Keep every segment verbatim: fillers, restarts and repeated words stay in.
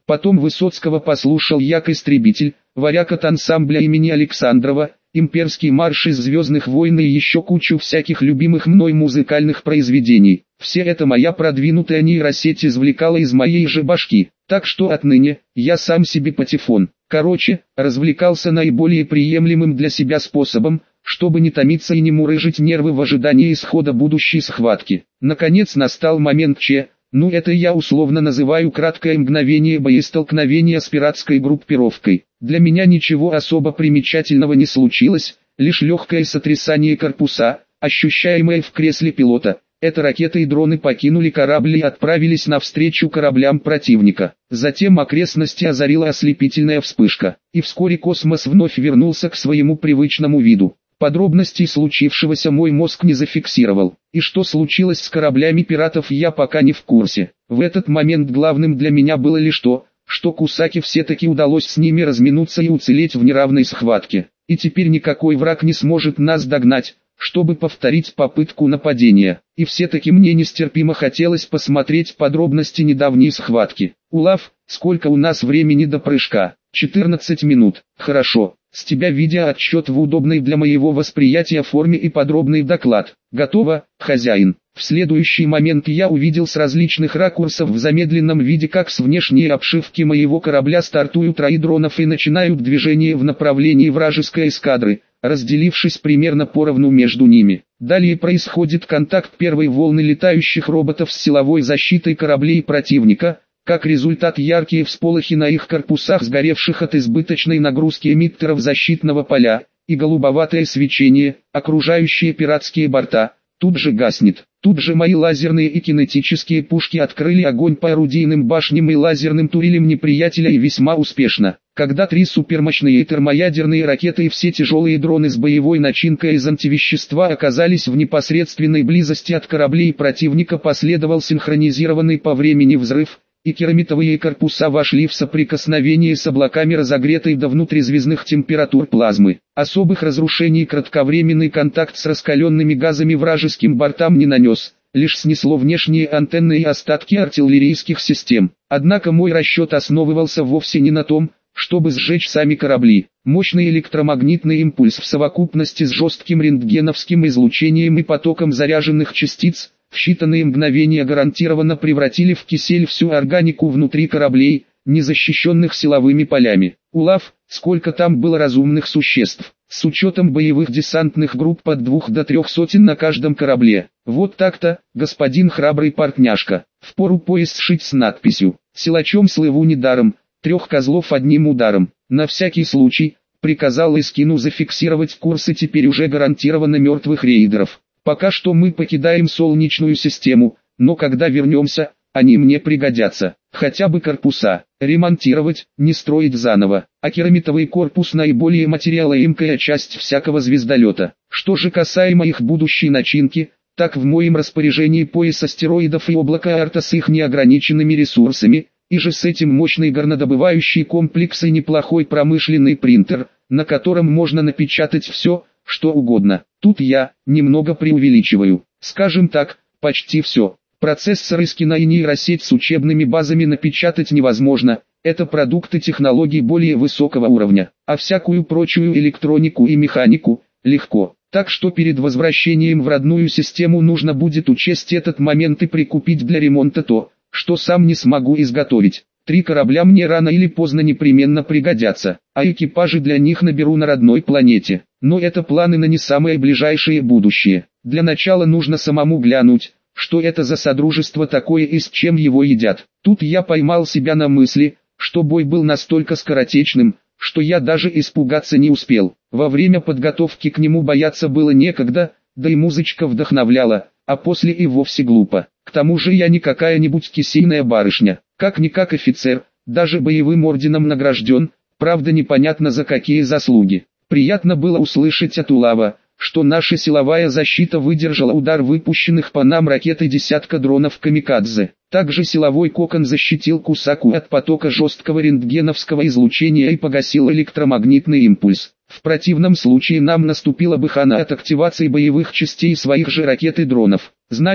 Потом Высоцкого послушал як истребитель, варяг от ансамбля имени Александрова, имперский марш из «Звездных войн» и еще кучу всяких любимых мной музыкальных произведений. Все это моя продвинутая нейросеть извлекала из моей же башки, так что отныне, я сам себе патефон. Короче, развлекался наиболее приемлемым для себя способом, чтобы не томиться и не мурыжить нервы в ожидании исхода будущей схватки. Наконец настал момент Ч, ну это я условно называю краткое мгновение боестолкновения с пиратской группировкой. Для меня ничего особо примечательного не случилось, лишь легкое сотрясание корпуса, ощущаемое в кресле пилота. Это ракеты и дроны покинули корабль и отправились навстречу кораблям противника. Затем окрестности озарила ослепительная вспышка, и вскоре космос вновь вернулся к своему привычному виду. Подробностей случившегося мой мозг не зафиксировал, и что случилось с кораблями пиратов я пока не в курсе. В этот момент главным для меня было лишь то, что Кусаки все-таки удалось с ними разминуться и уцелеть в неравной схватке. И теперь никакой враг не сможет нас догнать, чтобы повторить попытку нападения. И все-таки мне нестерпимо хотелось посмотреть подробности недавней схватки. Улав, сколько у нас времени до прыжка? четырнадцать минут. Хорошо. С тебя видеоотчет в удобной для моего восприятия форме и подробный доклад. Готово, хозяин. В следующий момент я увидел с различных ракурсов в замедленном виде, как с внешней обшивки моего корабля стартуют раи дронов и начинают движение в направлении вражеской эскадры, разделившись примерно поровну между ними. Далее происходит контакт первой волны летающих роботов с силовой защитой кораблей противника. Как результат, яркие всполохи на их корпусах, сгоревших от избыточной нагрузки эмиттеров защитного поля, и голубоватое свечение, окружающие пиратские борта, тут же гаснет. Тут же мои лазерные и кинетические пушки открыли огонь по орудийным башням и лазерным турелям неприятеля, и весьма успешно. Когда три супермощные термоядерные ракеты и все тяжелые дроны с боевой начинкой из антивещества оказались в непосредственной близости от кораблей противника, последовал синхронизированный по времени взрыв, и керамитовые корпуса вошли в соприкосновение с облаками разогретой до внутризвездных температур плазмы. Особых разрушений кратковременный контакт с раскаленными газами вражеским бортам не нанес, лишь снесло внешние антенны и остатки артиллерийских систем. Однако мой расчет основывался вовсе не на том, чтобы сжечь сами корабли. Мощный электромагнитный импульс в совокупности с жестким рентгеновским излучением и потоком заряженных частиц в считанные мгновения гарантированно превратили в кисель всю органику внутри кораблей, не защищенных силовыми полями. Улав, сколько там было разумных существ, с учетом боевых десантных групп от двух до трех сотен на каждом корабле. Вот так-то, господин храбрый партняшка, впору пояс сшить с надписью «Силачом слыву недаром, трех козлов одним ударом». На всякий случай, приказал Искину зафиксировать курсы теперь уже гарантированно мертвых рейдеров. Пока что мы покидаем Солнечную систему, но когда вернемся, они мне пригодятся. Хотя бы корпуса ремонтировать, не строить заново. А керамитовый корпус наиболее материалоемкая часть всякого звездолета. Что же касаемо их будущей начинки, так в моем распоряжении пояс астероидов и облако Арта с их неограниченными ресурсами, и же с этим мощный горнодобывающий комплекс и неплохой промышленный принтер, на котором можно напечатать все, что угодно. Тут я немного преувеличиваю. Скажем так, почти все. Процессор Искина и нейросеть с учебными базами напечатать невозможно. Это продукты технологий более высокого уровня. А всякую прочую электронику и механику легко. Так что перед возвращением в родную систему нужно будет учесть этот момент и прикупить для ремонта то, что сам не смогу изготовить. Три корабля мне рано или поздно непременно пригодятся, а экипажи для них наберу на родной планете. Но это планы на не самое ближайшее будущее. Для начала нужно самому глянуть, что это за содружество такое и с чем его едят. Тут я поймал себя на мысли, что бой был настолько скоротечным, что я даже испугаться не успел. Во время подготовки к нему бояться было некогда, да и музычка вдохновляла, а после и вовсе глупо. К тому же я не какая-нибудь кисейная барышня, как-никак офицер, даже боевым орденом награжден, правда непонятно за какие заслуги. Приятно было услышать от Улава, что наша силовая защита выдержала удар выпущенных по нам ракет и десятка дронов камикадзе. Также силовой кокон защитил Кусаку от потока жесткого рентгеновского излучения и погасил электромагнитный импульс. В противном случае нам наступила бы хана от активации боевых частей своих же ракет и дронов. Значит,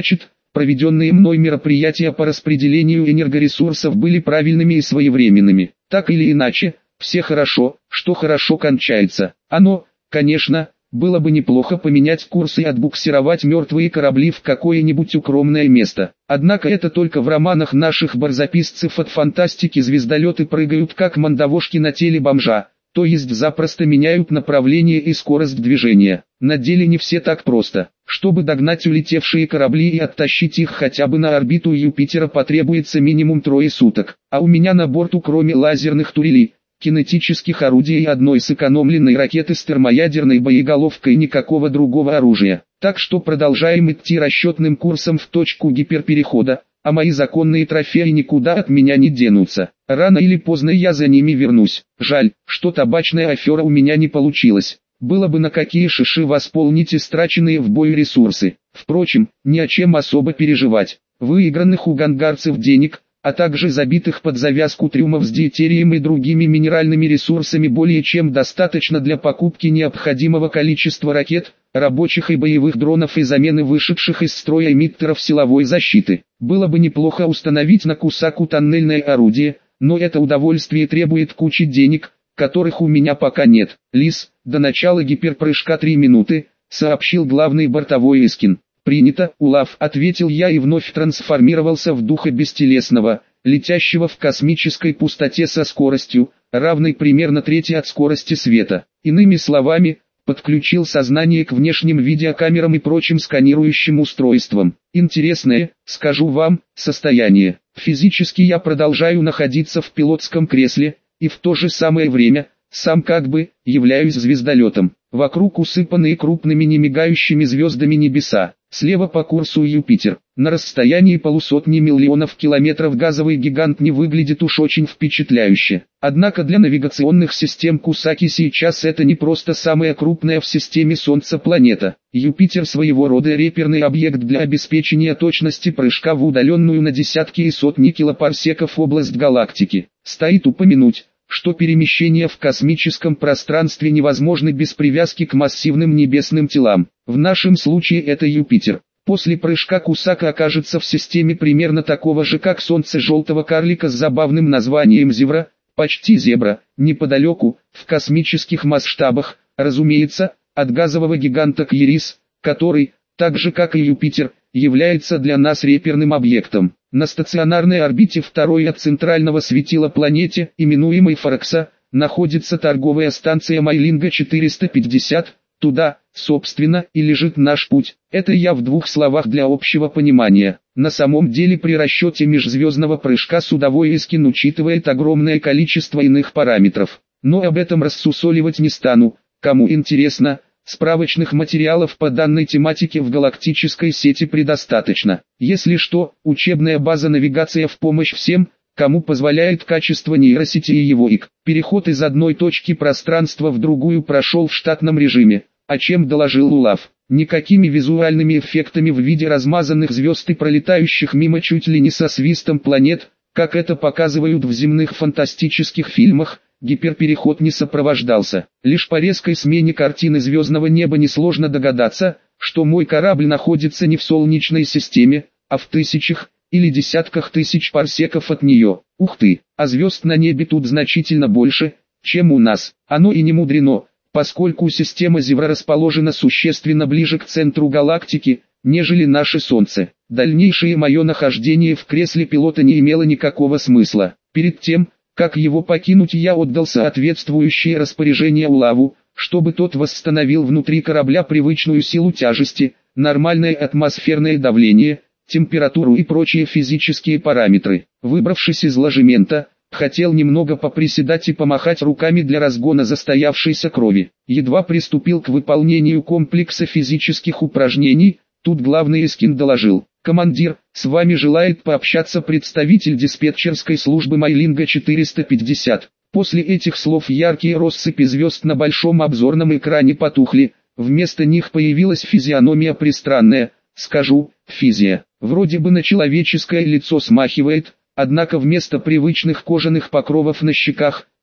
проведенные мной мероприятия по распределению энергоресурсов были правильными и своевременными. Так или иначе, все хорошо, что хорошо кончается. Оно, конечно, было бы неплохо поменять курс и отбуксировать мертвые корабли в какое-нибудь укромное место. Однако это только в романах наших барзаписцев от фантастики звездолеты прыгают как мандавошки на теле бомжа, то есть запросто меняют направление и скорость движения. На деле не все так просто. Чтобы догнать улетевшие корабли и оттащить их хотя бы на орбиту Юпитера, потребуется минимум трое суток. А у меня на борту кроме лазерных турелей, кинетических орудий и одной сэкономленной ракеты с термоядерной боеголовкой никакого другого оружия. Так что продолжаем идти расчетным курсом в точку гиперперехода, а мои законные трофеи никуда от меня не денутся. Рано или поздно я за ними вернусь. Жаль, что табачная афера у меня не получилась. Было бы на какие шиши восполнить истраченные в бою ресурсы. Впрочем, ни о чем особо переживать. Выигранных у гангарцев денег, а также забитых под завязку трюмов с диэтерием и другими минеральными ресурсами более чем достаточно для покупки необходимого количества ракет, рабочих и боевых дронов и замены вышедших из строя эмиттеров силовой защиты. Было бы неплохо установить на Кусаку тоннельное орудие, но это удовольствие требует кучи денег, которых у меня пока нет. Лис, до начала гиперпрыжка три минуты, сообщил главный бортовой Искин. «Принято, Улав», — ответил я и вновь трансформировался в духа бестелесного, летящего в космической пустоте со скоростью, равной примерно трети от скорости света. Иными словами, подключил сознание к внешним видеокамерам и прочим сканирующим устройствам. Интересное, скажу вам, состояние. Физически я продолжаю находиться в пилотском кресле, и в то же самое время, сам как бы, являюсь звездолетом. Вокруг усыпанные крупными немигающими звездами небеса. Слева по курсу Юпитер. На расстоянии полусотни миллионов километров газовый гигант не выглядит уж очень впечатляюще. Однако для навигационных систем Кусаки сейчас это не просто самая крупная в системе Солнца планета. Юпитер своего рода реперный объект для обеспечения точности прыжка в удаленную на десятки и сотни килопарсеков область галактики. Стоит упомянуть, что перемещения в космическом пространстве невозможны без привязки к массивным небесным телам. В нашем случае это Юпитер. После прыжка Кусака окажется в системе примерно такого же как Солнце желтого карлика с забавным названием Зевра, почти зебра, неподалеку, в космических масштабах, разумеется, от газового гиганта Кьерис, который, так же как и Юпитер, является для нас реперным объектом. На стационарной орбите второй от центрального светила планете, именуемой Фаракса, находится торговая станция Майлинга четыреста пятьдесят, туда, собственно, и лежит наш путь. Это я в двух словах для общего понимания. На самом деле при расчете межзвездного прыжка судовой Искин учитывает огромное количество иных параметров. Но об этом рассусоливать не стану, кому интересно. Справочных материалов по данной тематике в галактической сети предостаточно. Если что, учебная база «Навигация в помощь всем», кому позволяет качество нейросети и его ИК. Переход из одной точки пространства в другую прошел в штатном режиме, о чем доложил Улав. Никакими визуальными эффектами в виде размазанных звезд и пролетающих мимо чуть ли не со свистом планет, как это показывают в земных фантастических фильмах, гиперпереход не сопровождался. Лишь по резкой смене картины звездного неба несложно догадаться, что мой корабль находится не в Солнечной системе, а в тысячах или десятках тысяч парсеков от нее. Ух ты, а звезд на небе тут значительно больше, чем у нас. Оно и не мудрено, поскольку система Зевра расположена существенно ближе к центру галактики, нежели наше Солнце. Дальнейшее мое нахождение в кресле пилота не имело никакого смысла. Перед тем, как его покинуть, я отдал соответствующее распоряжение Улаву, чтобы тот восстановил внутри корабля привычную силу тяжести, нормальное атмосферное давление, температуру и прочие физические параметры. Выбравшись из ложемента, хотел немного поприседать и помахать руками для разгона застоявшейся крови. Едва приступил к выполнению комплекса физических упражнений, тут главный Искин доложил: «Командир, с вами желает пообщаться представитель диспетчерской службы Майлинга четыреста пятьдесят». После этих слов яркие россыпи звезд на большом обзорном экране потухли, вместо них появилась физиономия пристранная, скажу, физия. Вроде бы на человеческое лицо смахивает, однако вместо привычных кожаных покровов на щеках,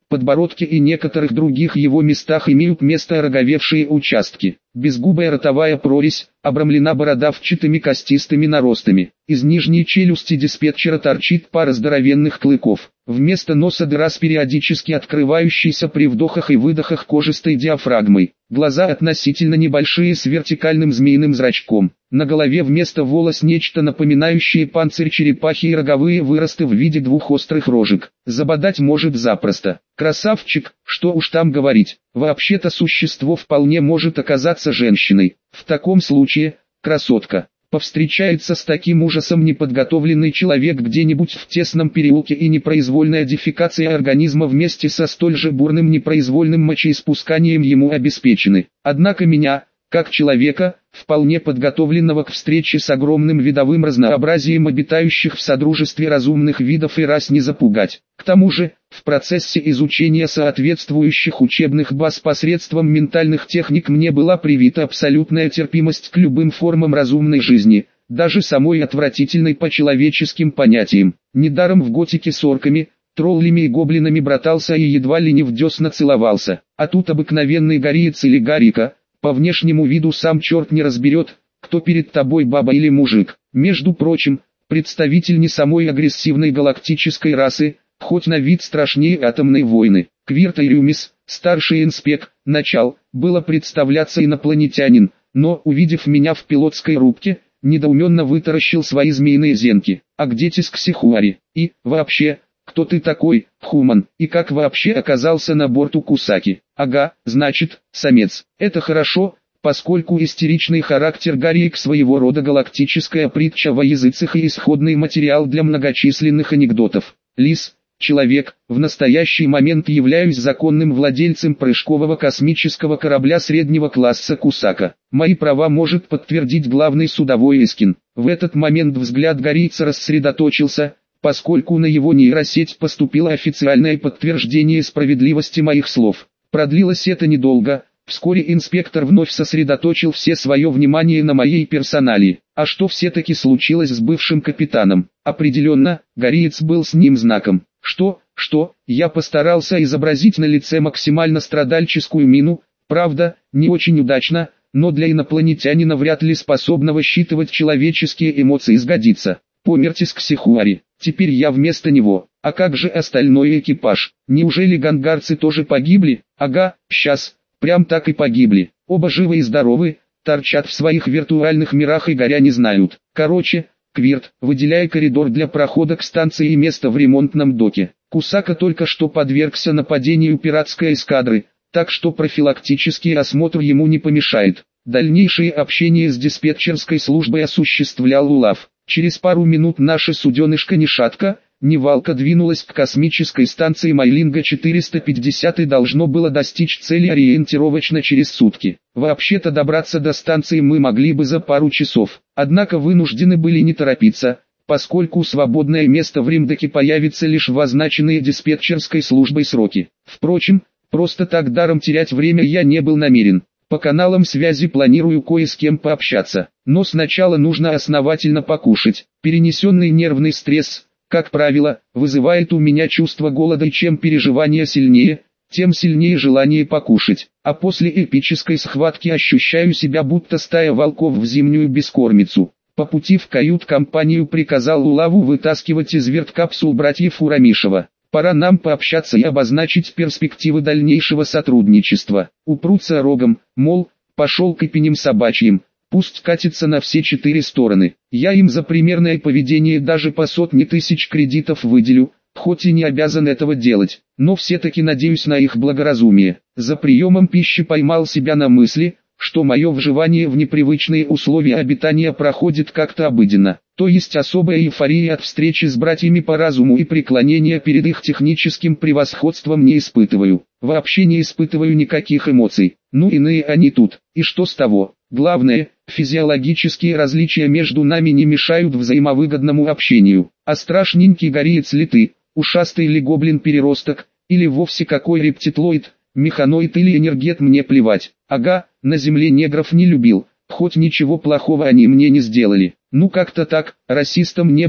подбородке и некоторых других его местах имеют место ороговевшие участки. Безгубая ротовая прорезь, обрамлена бородавчатыми костистыми наростами. Из нижней челюсти диспетчера торчит пара здоровенных клыков. Вместо носа дыра с периодически открывающейся при вдохах и выдохах кожистой диафрагмой. Глаза относительно небольшие с вертикальным змеиным зрачком. На голове вместо волос нечто напоминающее панцирь черепахи и роговые выросты в виде двух острых рожек. Забодать может запросто. Красавчик, что уж там говорить. Вообще-то существо вполне может оказаться женщиной. В таком случае, красотка. Повстречается с таким ужасом неподготовленный человек где-нибудь в тесном переулке, и непроизвольная дефекация организма вместе со столь же бурным непроизвольным мочеиспусканием ему обеспечены. Однако меня, как человека, вполне подготовленного к встрече с огромным видовым разнообразием обитающих в содружестве разумных видов и рас, не запугать. К тому же, в процессе изучения соответствующих учебных баз посредством ментальных техник мне была привита абсолютная терпимость к любым формам разумной жизни, даже самой отвратительной по человеческим понятиям. Недаром в готике с орками, троллями и гоблинами братался и едва ли не в десна целовался. А тут обыкновенный гориец или гарика. По внешнему виду сам черт не разберет, кто перед тобой, баба или мужик. Между прочим, представитель не самой агрессивной галактической расы, хоть на вид страшнее атомной войны. Квиртайрюмис, старший инспек, начал, было представляться инопланетянин, но, увидев меня в пилотской рубке, недоуменно вытаращил свои змеиные зенки. А где Тисксихуари? И, вообще, кто ты такой, Хуман, и как вообще оказался на борту Кусаки? Ага, значит, самец. Это хорошо, поскольку истеричный характер Гарриек своего рода галактическая притча во языцах и исходный материал для многочисленных анекдотов. Лис, человек, в настоящий момент являюсь законным владельцем прыжкового космического корабля среднего класса Кусака. Мои права может подтвердить главный судовой Искин. В этот момент взгляд Гаррийца рассредоточился, поскольку на его нейросеть поступило официальное подтверждение справедливости моих слов. Продлилось это недолго, вскоре инспектор вновь сосредоточил все свое внимание на моей персоналии. А что все-таки случилось с бывшим капитаном? Определенно, Гарриец был с ним знаком. Что, что, я постарался изобразить на лице максимально страдальческую мину, правда, не очень удачно, но для инопланетянина, вряд ли способного считывать человеческие эмоции, сгодится. Помер Тисксихуари. Теперь я вместо него. А как же остальной экипаж? Неужели гангарцы тоже погибли? Ага, сейчас, прям так и погибли. Оба живы и здоровы, торчат в своих виртуальных мирах и горя не знают. Короче, Квирт, выделяй коридор для прохода к станции и место в ремонтном доке. Кусака только что подвергся нападению пиратской эскадры, так что профилактический осмотр ему не помешает. Дальнейшее общение с диспетчерской службой осуществлял Улав. Через пару минут наша суденышка ни шатка, ни валка двинулась к космической станции Майлинга четыреста пятьдесят и должно было достичь цели ориентировочно через сутки. Вообще-то добраться до станции мы могли бы за пару часов, однако вынуждены были не торопиться, поскольку свободное место в Римдоке появится лишь в означенные диспетчерской службой сроки. Впрочем, просто так даром терять время я не был намерен. По каналам связи планирую кое с кем пообщаться, но сначала нужно основательно покушать. Перенесенный нервный стресс, как правило, вызывает у меня чувство голода, и чем переживания сильнее, тем сильнее желание покушать. А после эпической схватки ощущаю себя будто стая волков в зимнюю бескормицу. По пути в кают-компанию приказал Улаву вытаскивать из верткапсул братьев Урамишева. Пора нам пообщаться и обозначить перспективы дальнейшего сотрудничества. Упрутся рогом, мол, пошел к эпиням собачьим, пусть катится на все четыре стороны. Я им за примерное поведение даже по сотни тысяч кредитов выделю, хоть и не обязан этого делать, но все-таки надеюсь на их благоразумие. За приемом пищи поймал себя на мысли, что мое вживание в непривычные условия обитания проходит как-то обыденно, то есть особая эйфория от встречи с братьями по разуму и преклонения перед их техническим превосходством не испытываю. Вообще не испытываю никаких эмоций. Ну иные они тут, и что с того? Главное, физиологические различия между нами не мешают взаимовыгодному общению. А страшненький гориец ли ты, ушастый ли гоблин-переросток, или вовсе какой рептилоид, механоид или энергет, мне плевать. Ага, на земле негров не любил, хоть ничего плохого они мне не сделали. Ну как-то так, расистом не был,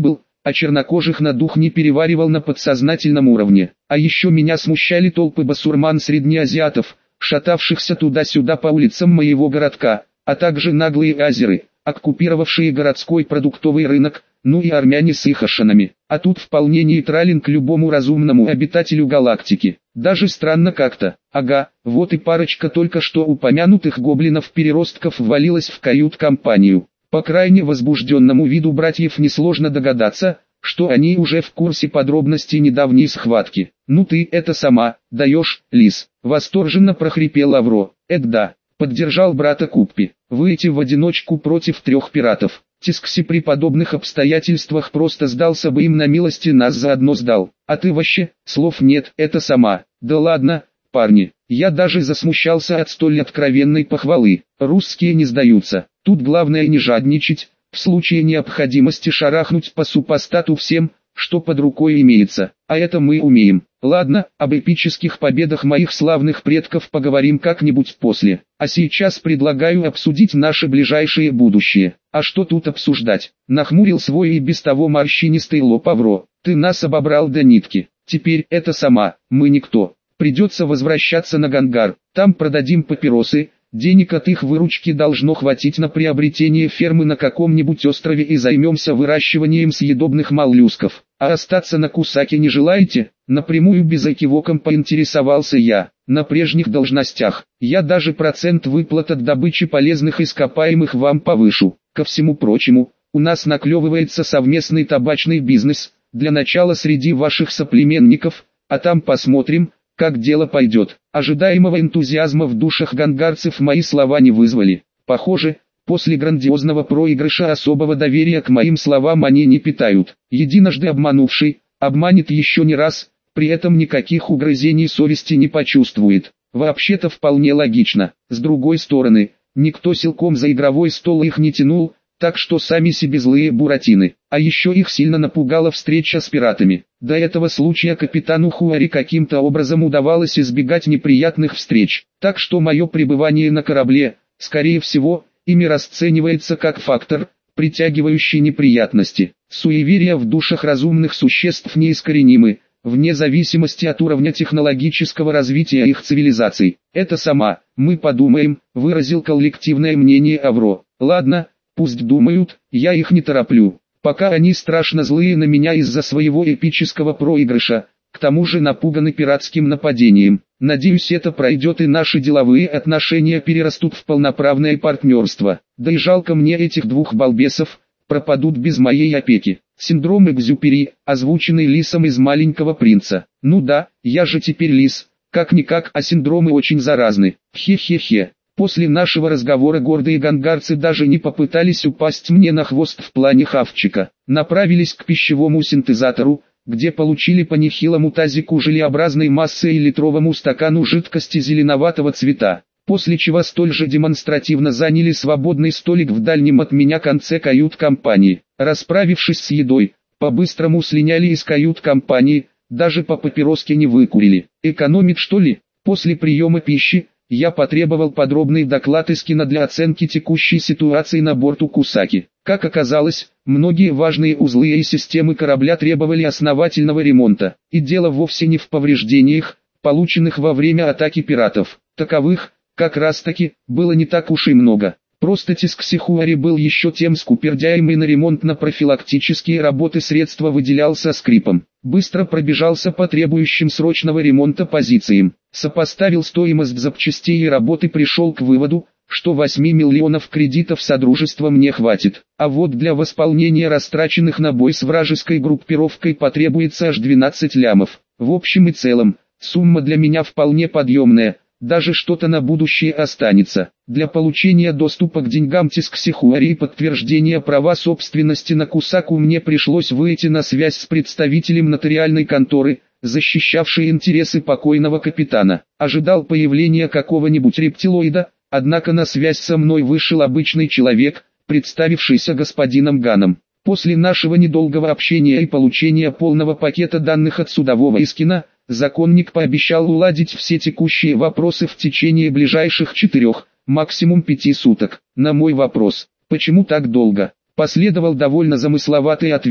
а чернокожих на дух не переваривал на подсознательном уровне. А еще меня смущали толпы басурман-среднеазиатов, шатавшихся туда-сюда по улицам моего городка, а также наглые азеры, оккупировавшие городской продуктовый рынок, ну и армяне с их ашанами. А тут вполне нейтрален к любому разумному обитателю галактики. Даже странно как-то. Ага, вот и парочка только что упомянутых гоблинов-переростков ввалилась в кают-компанию. По крайне возбужденному виду братьев несложно догадаться, что они уже в курсе подробностей недавней схватки. «Ну ты это сама, даешь, Лис!» — восторженно прохрипел Авро. «Эк да!» — поддержал брата Куппи. «Выйти в одиночку против трех пиратов. Тискси при подобных обстоятельствах просто сдался бы им на милости, нас заодно сдал. А ты вообще, слов нет, это сама». «Да ладно, парни, я даже засмущался от столь откровенной похвалы. Русские не сдаются. Тут главное не жадничать, в случае необходимости шарахнуть по супостату всем, что под рукой имеется. А это мы умеем. Ладно, об эпических победах моих славных предков поговорим как-нибудь после. А сейчас предлагаю обсудить наше ближайшее будущее». «А что тут обсуждать?» — нахмурил свой и без того морщинистый лоб Авро. «Ты нас обобрал до нитки. Теперь это сама, мы никто. Придется возвращаться на Гангар, там продадим папиросы, денег от их выручки должно хватить на приобретение фермы на каком-нибудь острове и займемся выращиванием съедобных моллюсков. А остаться на Кусаке не желаете?» Напрямую без экивоком поинтересовался я. «На прежних должностях. Я даже процент выплат от добычи полезных ископаемых вам повышу. Ко всему прочему, у нас наклевывается совместный табачный бизнес, для начала среди ваших соплеменников, а там посмотрим, как дело пойдет». Ожидаемого энтузиазма в душах гангарцев мои слова не вызвали. Похоже, после грандиозного проигрыша особого доверия к моим словам они не питают. Единожды обманувший, обманет еще не раз, при этом никаких угрызений совести не почувствует. Вообще-то вполне логично. С другой стороны, никто силком за игровой стол их не тянул, так что сами себе злые буратины. А еще их сильно напугала встреча с пиратами. До этого случая капитану Хуари каким-то образом удавалось избегать неприятных встреч. Так что мое пребывание на корабле, скорее всего, ими расценивается как фактор, притягивающий неприятности. Суеверия в душах разумных существ неискоренимы, вне зависимости от уровня технологического развития их цивилизаций. «Это сама, мы подумаем», — выразил коллективное мнение Авро. «Ладно, пусть думают, я их не тороплю. Пока они страшно злые на меня из-за своего эпического проигрыша, к тому же напуганы пиратским нападением. Надеюсь, это пройдет и наши деловые отношения перерастут в полноправное партнерство. Да и жалко мне этих двух балбесов, пропадут без моей опеки». Синдром Экзюпери, озвученный Лисом из «Маленького принца». Ну да, я же теперь Лис, как-никак, а синдромы очень заразны. Хе-хе-хе. После нашего разговора гордые гангарцы даже не попытались упасть мне на хвост в плане хавчика. Направились к пищевому синтезатору, где получили по нехилому тазику желеобразной массы и литровому стакану жидкости зеленоватого цвета. После чего столь же демонстративно заняли свободный столик в дальнем от меня конце кают-компании. Расправившись с едой, по-быстрому слиняли из кают-компании, даже по папироске не выкурили. Экономит что ли? После приема пищи, я потребовал подробный доклад из кино для оценки текущей ситуации на борту Кусаки. Как оказалось, многие важные узлы и системы корабля требовали основательного ремонта. И дело вовсе не в повреждениях, полученных во время атаки пиратов. Таковых, как раз таки, было не так уж и много. Просто Тискси Хуари был еще тем скупердяем и на ремонтно-профилактические работы средства выделял со скрипом. Быстро пробежался по требующим срочного ремонта позициям. Сопоставил стоимость запчастей и работы, пришел к выводу, что восьми миллионов кредитов Содружества мне хватит. А вот для восполнения растраченных на бой с вражеской группировкой потребуется аж двенадцать лямов. В общем и целом, сумма для меня вполне подъемная. Даже что-то на будущее останется. Для получения доступа к деньгам Тискси Хуари и подтверждения права собственности на Кусаку мне пришлось выйти на связь с представителем нотариальной конторы, защищавшей интересы покойного капитана. Ожидал появления какого-нибудь рептилоида, однако на связь со мной вышел обычный человек, представившийся господином Ганом. После нашего недолгого общения и получения полного пакета данных от судового Искина, законник пообещал уладить все текущие вопросы в течение ближайших четырех, максимум пяти суток. На мой вопрос, почему так долго, последовал довольно замысловатый ответ: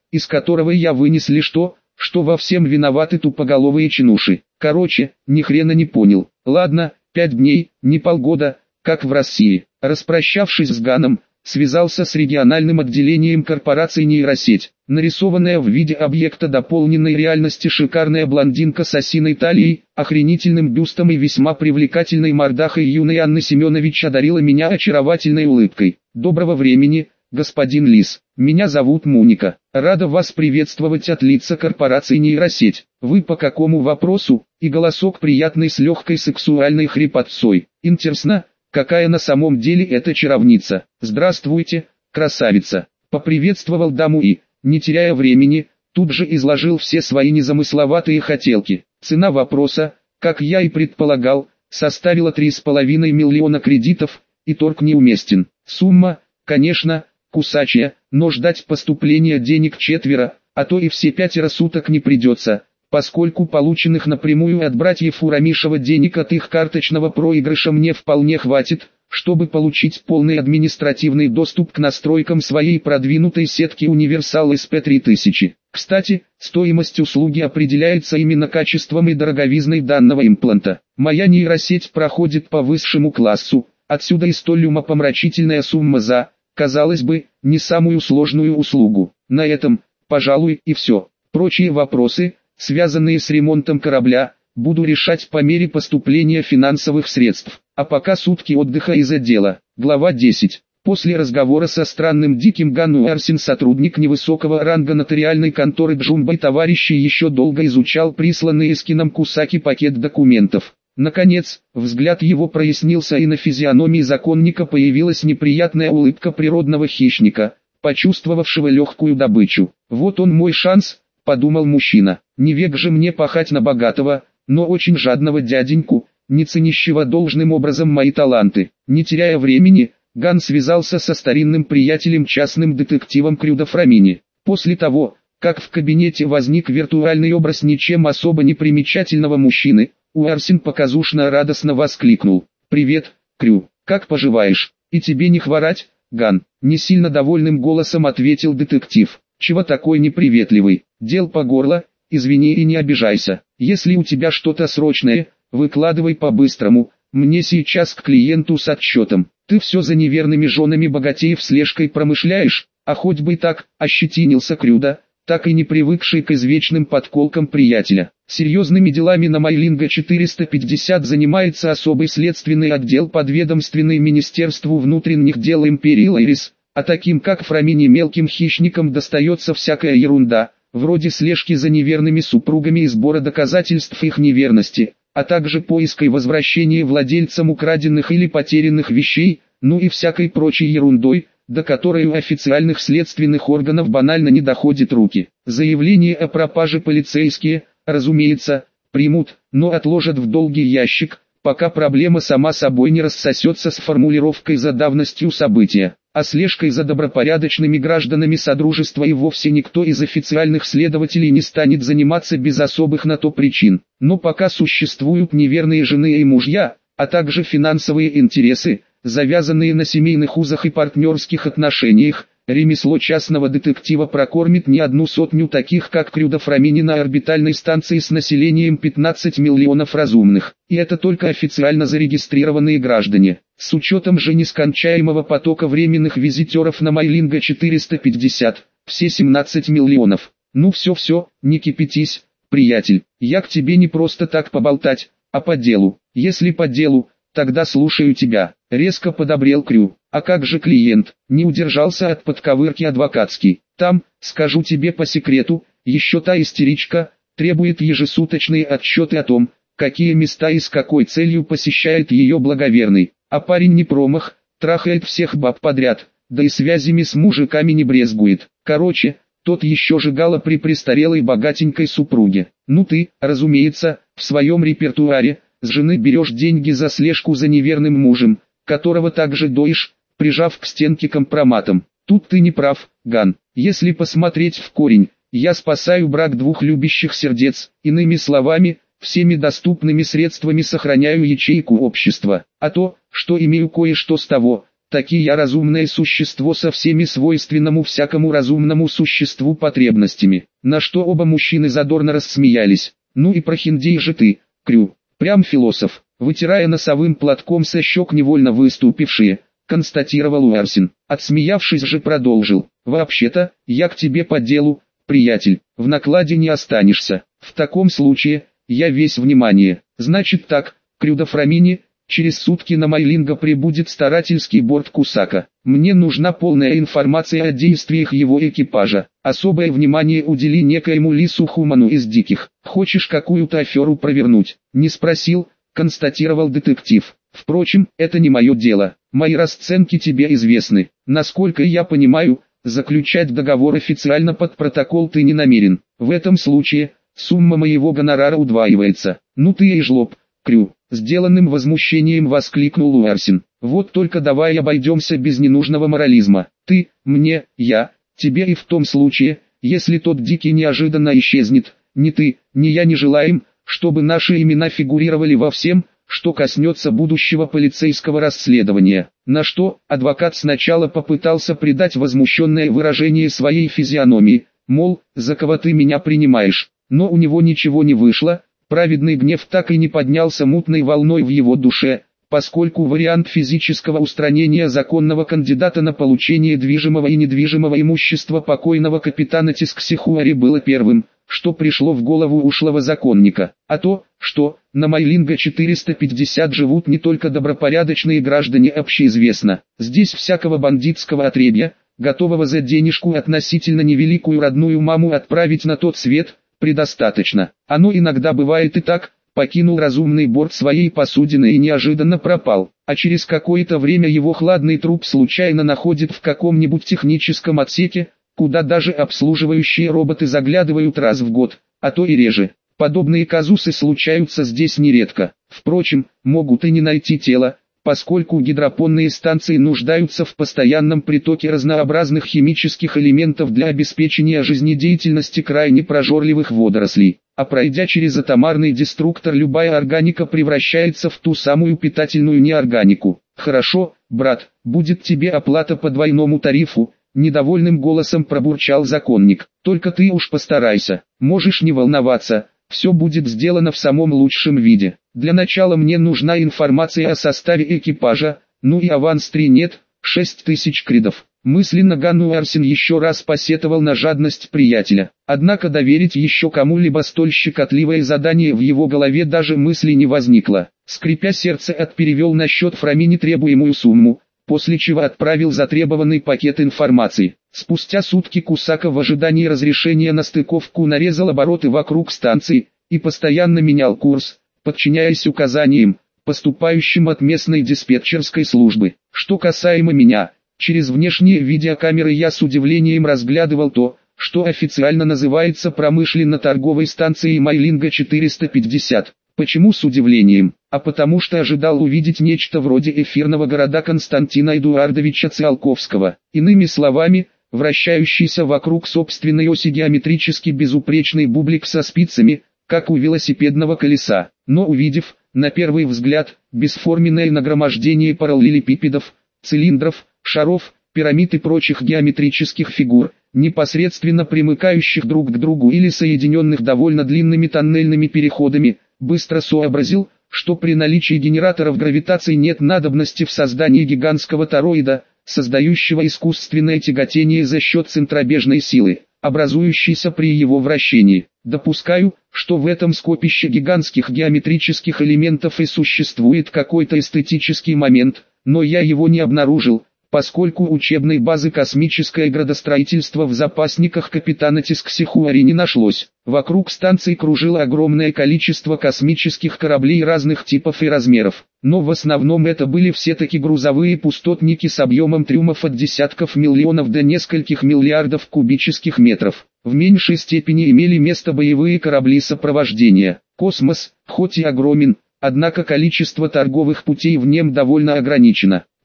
из которого я вынес лишь то, что во всем виноваты тупоголовые чинуши. Короче, ни хрена не понял. Ладно, пять дней, не полгода, как в России. Распрощавшись с Ганом, связался с региональным отделением корпорации «Нейросеть». Нарисованная в виде объекта дополненной реальности шикарная блондинка с осиной талией, охренительным бюстом и весьма привлекательной мордахой юной Анны Семенович одарила меня очаровательной улыбкой. «Доброго времени, господин Лис. Меня зовут Муника. Рада вас приветствовать от лица корпорации «Нейросеть». Вы по какому вопросу?» И голосок приятный с легкой сексуальной хрипотцой. «Интересно, какая на самом деле эта чаровница?» «Здравствуйте, красавица!» Поприветствовал даму и, не теряя времени, тут же изложил все свои незамысловатые хотелки. Цена вопроса, как я и предполагал, составила три с половиной миллиона кредитов, и торг неуместен. Сумма, конечно, кусачая, но ждать поступления денег четверо, а то и все пятеро суток не придется, поскольку полученных напрямую от братьев Урамишева денег от их карточного проигрыша мне вполне хватит, чтобы получить полный административный доступ к настройкам своей продвинутой сетки Universal эс пи три тысячи. Кстати, стоимость услуги определяется именно качеством и дороговизной данного импланта. Моя нейросеть проходит по высшему классу, отсюда и столь умопомрачительная сумма за, казалось бы, не самую сложную услугу. На этом, пожалуй, и все. Прочие вопросы, связанные с ремонтом корабля, буду решать по мере поступления финансовых средств. А пока сутки отдыха из-за дела. Глава десять. После разговора со странным диким Ган Уэрсин, сотрудник невысокого ранга нотариальной конторы Джумбай товарищи еще долго изучал присланный Эскином Кусаки пакет документов. Наконец, взгляд его прояснился, и на физиономии законника появилась неприятная улыбка природного хищника, почувствовавшего легкую добычу. «Вот он мой шанс», — подумал мужчина. «Не век же мне пахать на богатого, но очень жадного дяденьку, не ценящего должным образом мои таланты». Не теряя времени, Ган связался со старинным приятелем, частным детективом Крюдо Фрамини. После того, как в кабинете возник виртуальный образ ничем особо не примечательного мужчины, Уэрсин показушно радостно воскликнул: «Привет, Крю, как поживаешь? И тебе не хворать, Ган?» Не сильно довольным голосом ответил детектив. «Чего такой неприветливый? Дел по горло, извини и не обижайся. Если у тебя что-то срочное, выкладывай по-быстрому, мне сейчас к клиенту с отчетом. Ты все за неверными женами богатеев слежкой промышляешь, а хоть бы так», — ощетинился Крюдо, так и не привыкший к извечным подколкам приятеля. «Серьезными делами на Майлинга четыреста пятьдесят занимается особый следственный отдел, подведомственный Министерству внутренних дел империи Лайрис, а таким как Фрамини мелким хищникам достается всякая ерунда, вроде слежки за неверными супругами и сбора доказательств их неверности, а также поиска и возвращения владельцам украденных или потерянных вещей, ну и всякой прочей ерундой, до которой у официальных следственных органов банально не доходят руки. Заявление о пропаже полицейские, разумеется, примут, но отложат в долгий ящик, пока проблема сама собой не рассосется с формулировкой за давностью события. А слежкой за добропорядочными гражданами Содружества и вовсе никто из официальных следователей не станет заниматься без особых на то причин. Но пока существуют неверные жены и мужья, а также финансовые интересы, завязанные на семейных узах и партнерских отношениях, ремесло частного детектива прокормит не одну сотню таких, как Крюдо Фрамини на орбитальной станции с населением пятнадцать миллионов разумных. И это только официально зарегистрированные граждане. С учетом же нескончаемого потока временных визитеров на Майлинга четыреста пятьдесят, все семнадцать миллионов. Ну все-все, не кипятись, приятель, я к тебе не просто так поболтать, а по делу. Если по делу, тогда слушаю тебя. Резко подобрел Крю. А как же клиент? Не удержался от подковырки адвокатский. Там, скажу тебе по секрету, еще та истеричка, требует ежесуточные отчеты о том, какие места и с какой целью посещает ее благоверный. А парень не промах, трахает всех баб подряд, да и связями с мужиками не брезгует. Короче, тот еще жигало при престарелой богатенькой супруге. Ну ты, разумеется, в своем репертуаре, с жены берешь деньги за слежку за неверным мужем, которого также доишь, прижав к стенке компроматом. Тут ты не прав, Ган. Если посмотреть в корень, я спасаю брак двух любящих сердец, иными словами, всеми доступными средствами сохраняю ячейку общества. А то, что имею кое-что с того, таки я разумное существо со всеми свойственному всякому разумному существу потребностями. На что оба мужчины задорно рассмеялись. Ну и прохиндей же ты, Крю, прям философ, вытирая носовым платком со щек невольно выступившие, констатировал Уэрсин. Отсмеявшись же продолжил. Вообще-то, я к тебе по делу, приятель, в накладе не останешься. В таком случае, я весь внимание. Значит так, Крю да Фрамини, через сутки на Майлинго прибудет старательский борт Кусака. Мне нужна полная информация о действиях его экипажа. Особое внимание удели некоему Лису Хуману из Диких. Хочешь какую-то аферу провернуть? Не спросил, констатировал детектив. Впрочем, это не мое дело. Мои расценки тебе известны. Насколько я понимаю, заключать договор официально под протокол ты не намерен. В этом случае, сумма моего гонорара удваивается. Ну ты и жлоб, Крю. Сделанным возмущением воскликнул Уэрсин. Вот только давай обойдемся без ненужного морализма. Ты, мне, я, тебе и в том случае, если тот Дикий неожиданно исчезнет. Ни ты, ни я не желаем, чтобы наши имена фигурировали во всем, что коснется будущего полицейского расследования. На что адвокат сначала попытался придать возмущенное выражение своей физиономии, мол, за кого ты меня принимаешь. Но у него ничего не вышло. Праведный гнев так и не поднялся мутной волной в его душе, поскольку вариант физического устранения законного кандидата на получение движимого и недвижимого имущества покойного капитана Тисксихуари было первым, что пришло в голову ушлого законника. А то, что на Майлинго четыреста пятьдесят живут не только добропорядочные граждане, общеизвестно. Здесь всякого бандитского отребья, готового за денежку относительно невеликую родную маму отправить на тот свет, предостаточно. Оно иногда бывает и так, покинул разумный борт своей посудины и неожиданно пропал, а через какое-то время его хладный труп случайно находит в каком-нибудь техническом отсеке, куда даже обслуживающие роботы заглядывают раз в год, а то и реже. Подобные казусы случаются здесь нередко. Впрочем, могут и не найти тело, поскольку гидропонные станции нуждаются в постоянном притоке разнообразных химических элементов для обеспечения жизнедеятельности крайне прожорливых водорослей. А пройдя через атомарный деструктор, любая органика превращается в ту самую питательную неорганику. «Хорошо, брат, будет тебе оплата по двойному тарифу», — недовольным голосом пробурчал законник. «Только ты уж постарайся, можешь не волноваться, все будет сделано в самом лучшем виде. Для начала мне нужна информация о составе экипажа, ну и аванс три нет, шесть тысяч кридов». Мысленно Ганн Уэрсин еще раз посетовал на жадность приятеля. Однако доверить еще кому-либо столь щекотливое задание в его голове даже мысли не возникло. Скрипя сердце, отперевел на счет Фрамини требуемую сумму, после чего отправил затребованный пакет информации. Спустя сутки Кусака в ожидании разрешения на стыковку нарезал обороты вокруг станции и постоянно менял курс, подчиняясь указаниям, поступающим от местной диспетчерской службы. Что касаемо меня, через внешние видеокамеры я с удивлением разглядывал то, что официально называется промышленно-торговой станцией Майлинго четыреста пятьдесят. Почему с удивлением? А потому что ожидал увидеть нечто вроде эфирного города Константина Эдуардовича Циолковского. Иными словами, вращающийся вокруг собственной оси геометрически безупречный бублик со спицами, как у велосипедного колеса. Но увидев, на первый взгляд, бесформенное нагромождение параллелепипедов, цилиндров, шаров, пирамид и прочих геометрических фигур, непосредственно примыкающих друг к другу или соединенных довольно длинными тоннельными переходами, быстро сообразил, что при наличии генераторов гравитации нет надобности в создании гигантского тороида, создающего искусственное тяготение за счет центробежной силы, образующейся при его вращении. Допускаю, что в этом скопище гигантских геометрических элементов и существует какой-то эстетический момент, но я его не обнаружил, поскольку учебной базы космическое градостроительство в запасниках капитана Тисксихуари не нашлось. Вокруг станции кружило огромное количество космических кораблей разных типов и размеров, но в основном это были все-таки грузовые пустотники с объемом трюмов от десятков миллионов до нескольких миллиардов кубических метров. В меньшей степени имели место боевые корабли сопровождения. Космос, хоть и огромен, однако количество торговых путей в нем довольно ограничено.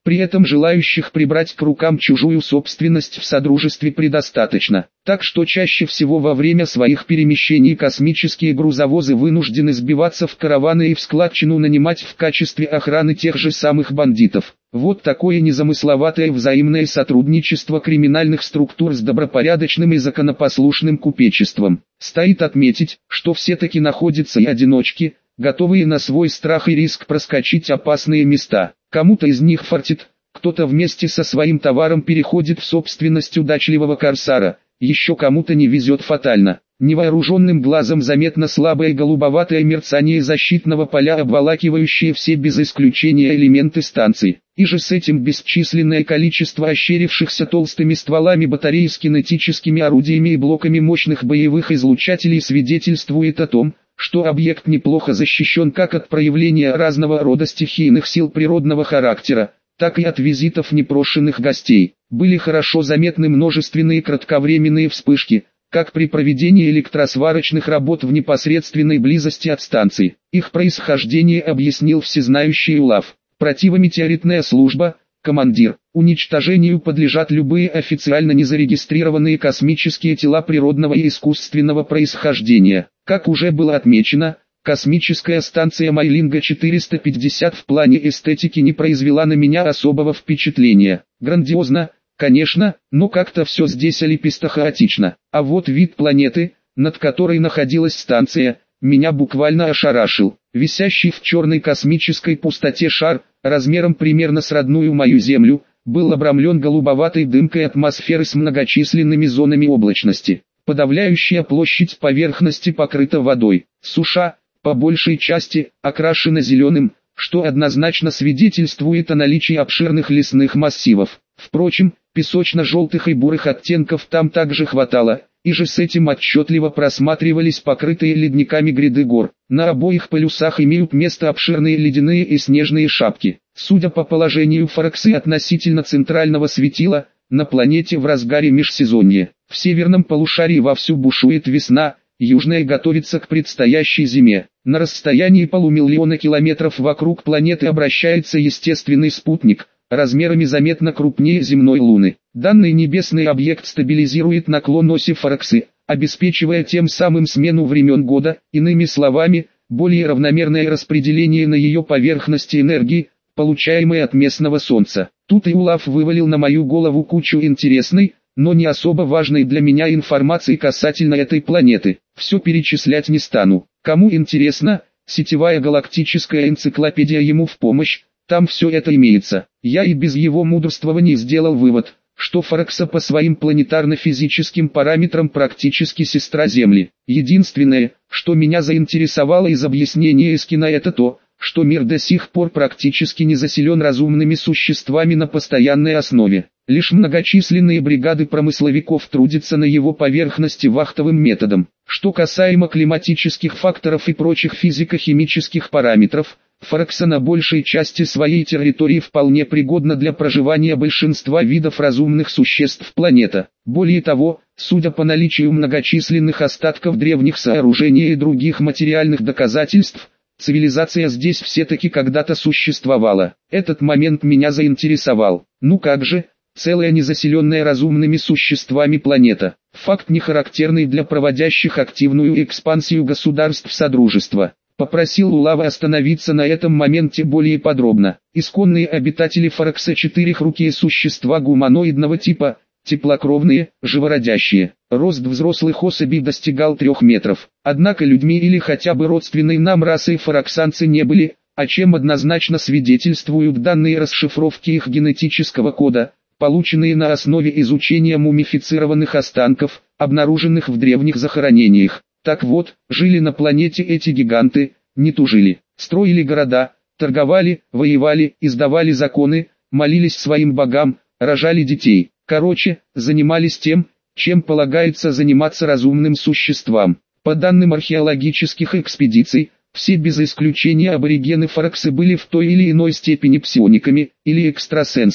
При этом желающих прибрать к рукам чужую собственность в содружестве предостаточно. Так что чаще всего во время своих перемещений космические грузовозы вынуждены сбиваться в караваны и в складчину нанимать в качестве охраны тех же самых бандитов. Вот такое незамысловатое взаимное сотрудничество криминальных структур с добропорядочным и законопослушным купечеством. Стоит отметить, что все-таки находятся и одиночки, готовые на свой страх и риск проскочить опасные места. Кому-то из них фартит, кто-то вместе со своим товаром переходит в собственность удачливого корсара, еще кому-то не везет фатально. Невооруженным глазом заметно слабое голубоватое мерцание защитного поля, обволакивающее все без исключения элементы станции. И же с этим бесчисленное количество ощерившихся толстыми стволами батарей с кинетическими орудиями и блоками мощных боевых излучателей свидетельствует о том, что объект неплохо защищен как от проявления разного рода стихийных сил природного характера, так и от визитов непрошенных гостей. Были хорошо заметны множественные кратковременные вспышки, как при проведении электросварочных работ в непосредственной близости от станции. Их происхождение объяснил всезнающий УЛАВ. Противометеоритная служба, командир. Уничтожению подлежат любые официально незарегистрированные космические тела природного и искусственного происхождения. Как уже было отмечено, космическая станция Майлинга четыреста пятьдесят в плане эстетики не произвела на меня особого впечатления. Грандиозно, конечно, но как-то все здесь алиписто-хаотично. А вот вид планеты, над которой находилась станция, меня буквально ошарашил. Висящий в черной космической пустоте шар, размером примерно с родную мою Землю, был обрамлен голубоватой дымкой атмосферы с многочисленными зонами облачности. Подавляющая площадь поверхности покрыта водой. Суша, по большей части, окрашена зеленым, что однозначно свидетельствует о наличии обширных лесных массивов. Впрочем, песочно-желтых и бурых оттенков там также хватало, и же с этим отчетливо просматривались покрытые ледниками гряды гор. На обоих полюсах имеют место обширные ледяные и снежные шапки. Судя по положению Фараксы относительно центрального светила, на планете в разгаре межсезонье. В северном полушарии вовсю бушует весна, южная готовится к предстоящей зиме. На расстоянии полумиллиона километров вокруг планеты обращается естественный спутник, размерами заметно крупнее земной Луны. Данный небесный объект стабилизирует наклон оси Фараксы, обеспечивая тем самым смену времен года, иными словами, более равномерное распределение на ее поверхности энергии, получаемой от местного Солнца. Тут и УЛАВ вывалил на мою голову кучу интересной, но не особо важной для меня информации касательно этой планеты. Все перечислять не стану. Кому интересно, сетевая галактическая энциклопедия ему в помощь, там все это имеется. Я и без его мудрствований сделал вывод, что Фаракса по своим планетарно-физическим параметрам практически сестра Земли. Единственное, что меня заинтересовало из объяснения Эскина, это то, что мир до сих пор практически не заселен разумными существами на постоянной основе. Лишь многочисленные бригады промысловиков трудятся на его поверхности вахтовым методом. Что касаемо климатических факторов и прочих физико-химических параметров, Фаракса на большей части своей территории вполне пригодна для проживания большинства видов разумных существ планета. Более того, судя по наличию многочисленных остатков древних сооружений и других материальных доказательств, цивилизация здесь все-таки когда-то существовала. Этот момент меня заинтересовал. Ну как же, целая незаселенная разумными существами планета. Факт не характерный для проводящих активную экспансию государств Содружества. Попросил УЛАВа остановиться на этом моменте более подробно. Исконные обитатели Фаракса четырехрукие существа гуманоидного типа, теплокровные, живородящие. Рост взрослых особей достигал трех метров. Однако людьми или хотя бы родственной нам расой фараксанцы не были, о чем однозначно свидетельствуют данные расшифровки их генетического кода, полученные на основе изучения мумифицированных останков, обнаруженных в древних захоронениях. Так вот, жили на планете эти гиганты, не тужили, строили города, торговали, воевали, издавали законы, молились своим богам, рожали детей. Короче, занимались тем, чем полагается заниматься разумным существам. По данным археологических экспедиций, все без исключения аборигены Фараксы были в той или иной степени псиониками, или экстрасенсами.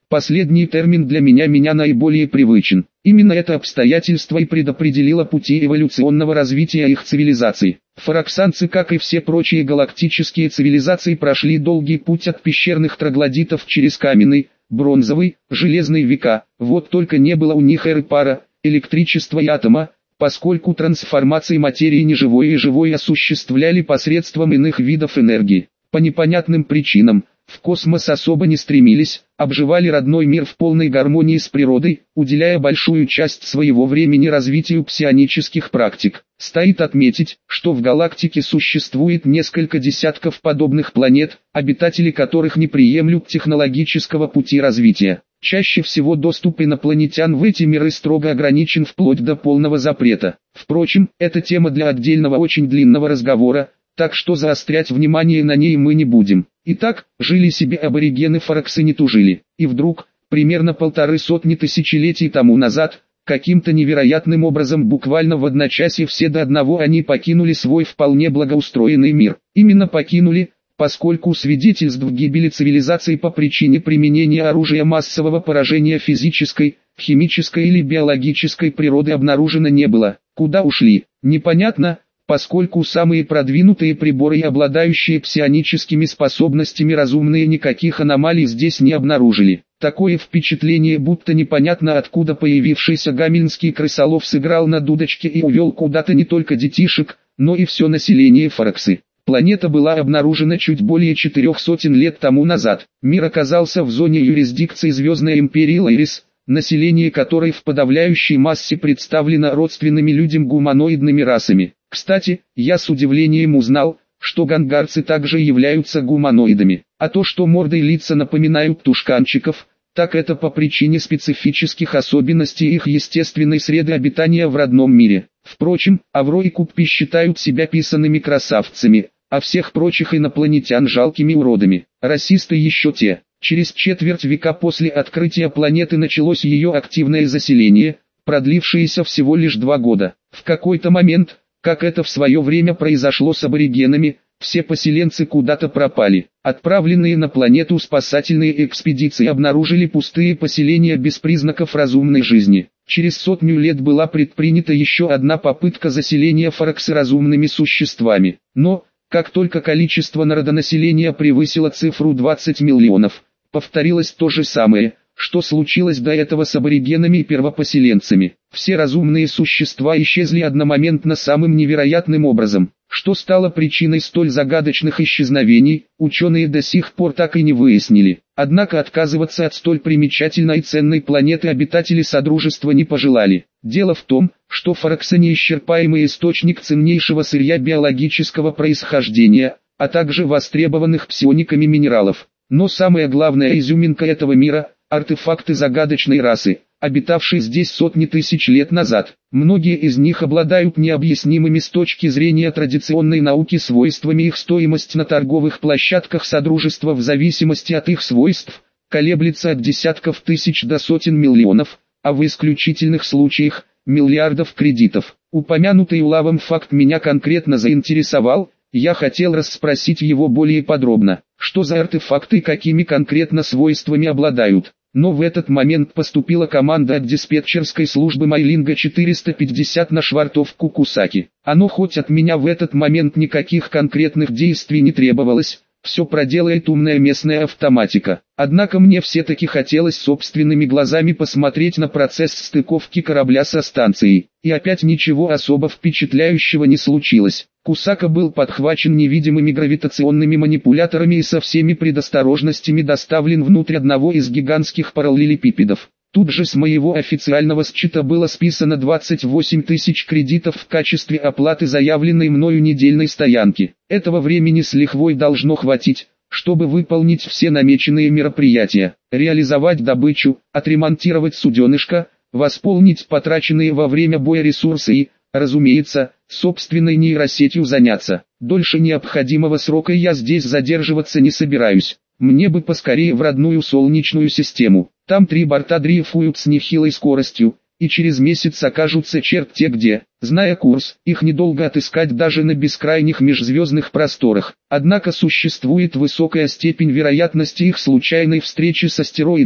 Последний термин для меня меня наиболее привычен. Именно это обстоятельство и предопределило пути эволюционного развития их цивилизаций. Фараксанцы, как и все прочие галактические цивилизации, прошли долгий путь от пещерных троглодитов через каменный, бронзовый, железный века. Вот только не было у них эры пара, электричества и атома, поскольку трансформации материи неживой и живой осуществляли посредством иных видов энергии. По непонятным причинам, в космос особо не стремились, обживали родной мир в полной гармонии с природой, уделяя большую часть своего времени развитию псионических практик. Стоит отметить, что в галактике существует несколько десятков подобных планет, обитатели которых не приемлют технологического пути развития. Чаще всего доступ инопланетян в эти миры строго ограничен вплоть до полного запрета. Впрочем, это тема для отдельного очень длинного разговора, так что заострять внимание на ней мы не будем. Итак, жили себе аборигены, фараксы не тужили. И вдруг, примерно полторы сотни тысячелетий тому назад, каким-то невероятным образом буквально в одночасье все до одного они покинули свой вполне благоустроенный мир. Именно покинули, поскольку свидетельств гибели цивилизации по причине применения оружия массового поражения физической, химической или биологической природы обнаружено не было. Куда ушли, непонятно, поскольку самые продвинутые приборы и обладающие псионическими способностями разумные никаких аномалий здесь не обнаружили. Такое впечатление, будто непонятно откуда появившийся гамельнский крысолов сыграл на дудочке и увел куда-то не только детишек, но и все население Фараксы. Планета была обнаружена чуть более четырех сотен лет тому назад. Мир оказался в зоне юрисдикции Звездной империи Лайрис, население которой в подавляющей массе представлено родственными людям гуманоидными расами. Кстати, я с удивлением узнал, что гангарцы также являются гуманоидами, а то, что морды и лица напоминают тушканчиков, так это по причине специфических особенностей их естественной среды обитания в родном мире. Впрочем, Авро и Куппи считают себя писаными красавцами, а всех прочих инопланетян жалкими уродами. Расисты еще те. Через четверть века после открытия планеты началось ее активное заселение, продлившееся всего лишь два года. В какой-то момент, как это в свое время произошло с аборигенами, все поселенцы куда-то пропали. Отправленные на планету спасательные экспедиции обнаружили пустые поселения без признаков разумной жизни. Через сотню лет была предпринята еще одна попытка заселения Фараксы разумными существами. Но, как только количество народонаселения превысило цифру двадцать миллионов, повторилось то же самое, что случилось до этого с аборигенами и первопоселенцами. Все разумные существа исчезли одномоментно самым невероятным образом. Что стало причиной столь загадочных исчезновений, ученые до сих пор так и не выяснили. Однако отказываться от столь примечательной и ценной планеты обитатели Содружества не пожелали. Дело в том, что Фараксы неисчерпаемый источник ценнейшего сырья биологического происхождения, а также востребованных псиониками минералов. Но самая главная изюминка этого мира – артефакты загадочной расы, обитавшей здесь сотни тысяч лет назад. Многие из них обладают необъяснимыми с точки зрения традиционной науки свойствами, их стоимость на торговых площадках Содружества в зависимости от их свойств, колеблется от десятков тысяч до сотен миллионов, а в исключительных случаях – миллиардов кредитов. Упомянутый Улавом факт меня конкретно заинтересовал, я хотел расспросить его более подробно, что за артефакты и какими конкретно свойствами обладают. Но в этот момент поступила команда от диспетчерской службы Майлинга четыреста пятьдесят на швартовку Кусаки. Оно хоть от меня в этот момент никаких конкретных действий не требовалось, все проделает умная местная автоматика. Однако мне все-таки хотелось собственными глазами посмотреть на процесс стыковки корабля со станцией. И опять ничего особо впечатляющего не случилось. Кусака был подхвачен невидимыми гравитационными манипуляторами и со всеми предосторожностями доставлен внутрь одного из гигантских параллелепипедов. Тут же с моего официального счета было списано двадцать восемь тысяч кредитов в качестве оплаты заявленной мною недельной стоянки. Этого времени с лихвой должно хватить, чтобы выполнить все намеченные мероприятия, реализовать добычу, отремонтировать суденышко, восполнить потраченные во время боя ресурсы и, разумеется, собственной нейросетью заняться. Дольше необходимого срока я здесь задерживаться не собираюсь. Мне бы поскорее в родную Солнечную систему. Там три борта дрейфуют с нехилой скоростью, и через месяц окажутся черт-те где. Зная курс, их недолго отыскать даже на бескрайних межзвездных просторах. Однако существует высокая степень вероятности их случайной встречи с астероидом,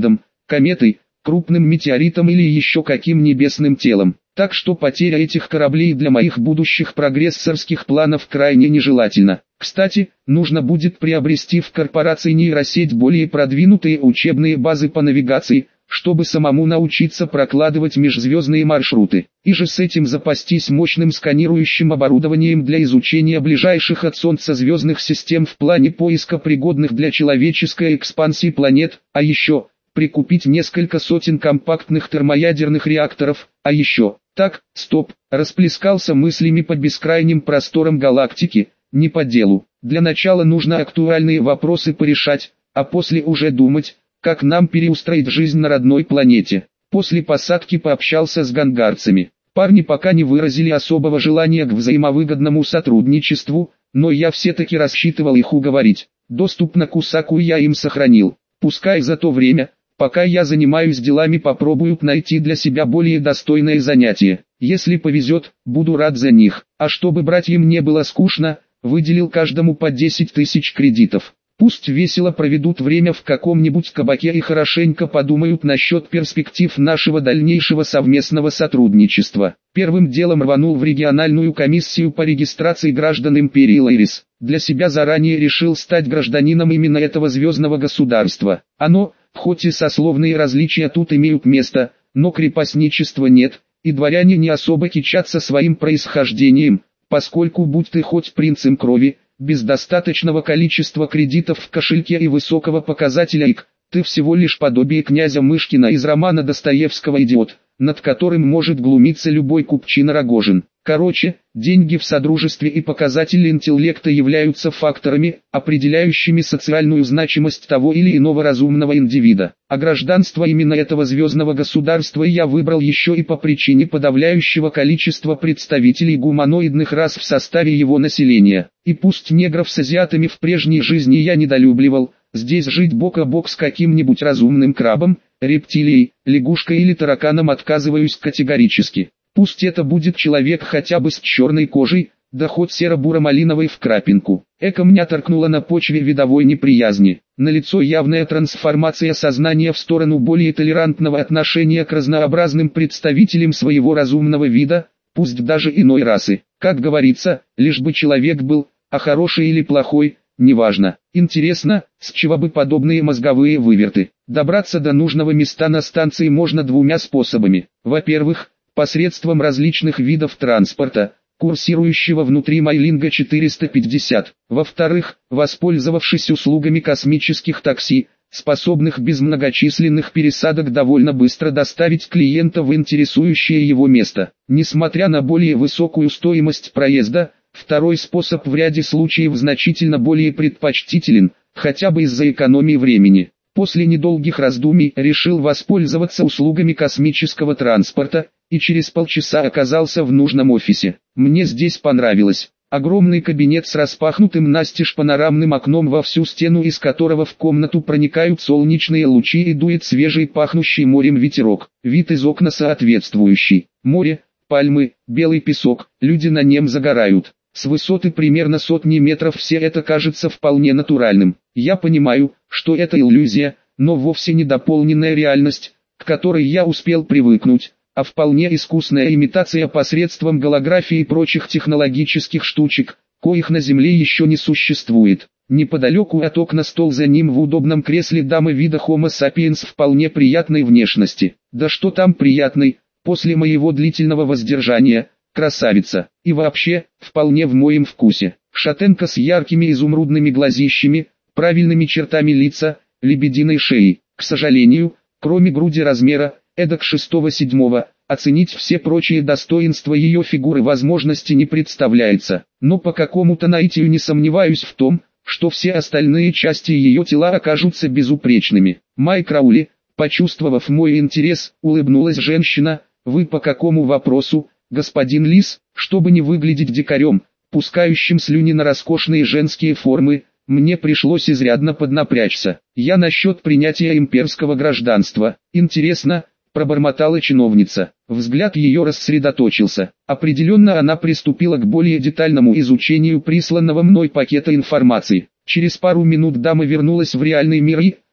кометой, крупным метеоритом или еще каким небесным телом. Так что потеря этих кораблей для моих будущих прогрессорских планов крайне нежелательна. Кстати, нужно будет приобрести в корпорации нейросеть более продвинутые учебные базы по навигации, чтобы самому научиться прокладывать межзвездные маршруты, и же с этим запастись мощным сканирующим оборудованием для изучения ближайших от Солнца звездных систем в плане поиска пригодных для человеческой экспансии планет, а еще прикупить несколько сотен компактных термоядерных реакторов, а еще... Так, стоп, расплескался мыслями по бескрайним просторам галактики, не по делу. Для начала нужно актуальные вопросы порешать, а после уже думать, как нам переустроить жизнь на родной планете. После посадки пообщался с гангарцами. Парни пока не выразили особого желания к взаимовыгодному сотрудничеству, но я все-таки рассчитывал их уговорить. Доступ на Кусаку я им сохранил. Пускай за то время, пока я занимаюсь делами, попробуют найти для себя более достойное занятие. Если повезет, буду рад за них. А чтобы братьям не было скучно, выделил каждому по десять тысяч кредитов. Пусть весело проведут время в каком-нибудь кабаке и хорошенько подумают насчет перспектив нашего дальнейшего совместного сотрудничества. Первым делом рванул в региональную комиссию по регистрации граждан империи Лейрис. Для себя заранее решил стать гражданином именно этого звездного государства. Оно, хоть и сословные различия тут имеют место, но крепостничества нет, и дворяне не особо кичатся своим происхождением, поскольку будь ты хоть принцем крови, без достаточного количества кредитов в кошельке и высокого показателя ай кью, ты всего лишь подобие князя Мышкина из романа Достоевского «Идиот», над которым может глумиться любой купчина Рогожин. Короче, деньги в содружестве и показатели интеллекта являются факторами, определяющими социальную значимость того или иного разумного индивида. А гражданство именно этого звездного государства я выбрал еще и по причине подавляющего количества представителей гуманоидных рас в составе его населения. И пусть негров с азиатами в прежней жизни я недолюбливал, здесь жить бок о бок с каким-нибудь разумным крабом, рептилией, лягушкой или тараканом отказываюсь категорически. Пусть это будет человек хотя бы с черной кожей, да хоть серо-буро-малиновой в крапинку. Эко меня торкнуло на почве видовой неприязни. Налицо явная трансформация сознания в сторону более толерантного отношения к разнообразным представителям своего разумного вида, пусть даже иной расы. Как говорится, лишь бы человек был, а хороший или плохой, неважно. Интересно, с чего бы подобные мозговые выверты? Добраться до нужного места на станции можно двумя способами. Во-первых, посредством различных видов транспорта, курсирующего внутри Майлинга четыреста пятьдесят. Во-вторых, воспользовавшись услугами космических такси, способных без многочисленных пересадок довольно быстро доставить клиента в интересующее его место. Несмотря на более высокую стоимость проезда, второй способ в ряде случаев значительно более предпочтителен, хотя бы из-за экономии времени. После недолгих раздумий решил воспользоваться услугами космического транспорта, и через полчаса оказался в нужном офисе. Мне здесь понравилось. Огромный кабинет с распахнутым настежь панорамным окном во всю стену, из которого в комнату проникают солнечные лучи и дует свежий пахнущий морем ветерок. Вид из окна соответствующий. Море, пальмы, белый песок, люди на нем загорают. С высоты примерно сотни метров все это кажется вполне натуральным. Я понимаю, что это иллюзия, но вовсе не дополненная реальность, к которой я успел привыкнуть, а вполне искусная имитация посредством голографии и прочих технологических штучек, коих на Земле еще не существует. Неподалеку от окна стол, за ним в удобном кресле дамы вида Homo sapiens вполне приятной внешности. Да что там приятной, после моего длительного воздержания, красавица. И вообще, вполне в моем вкусе. Шатенка с яркими изумрудными глазищами, правильными чертами лица, лебединой шеей. К сожалению, кроме груди размера, эдак шестого-седьмого, оценить все прочие достоинства ее фигуры возможности не представляется. Но по какому-то наитию не сомневаюсь в том, что все остальные части ее тела окажутся безупречными. Майк Раули, почувствовав мой интерес, улыбнулась женщина. Вы по какому вопросу, господин Лис? Чтобы не выглядеть дикарем, пускающим слюни на роскошные женские формы, мне пришлось изрядно поднапрячься. Я насчет принятия имперского гражданства. Интересно, пробормотала чиновница. Взгляд ее рассредоточился. Определенно она приступила к более детальному изучению присланного мной пакета информации. Через пару минут дама вернулась в реальный мир и,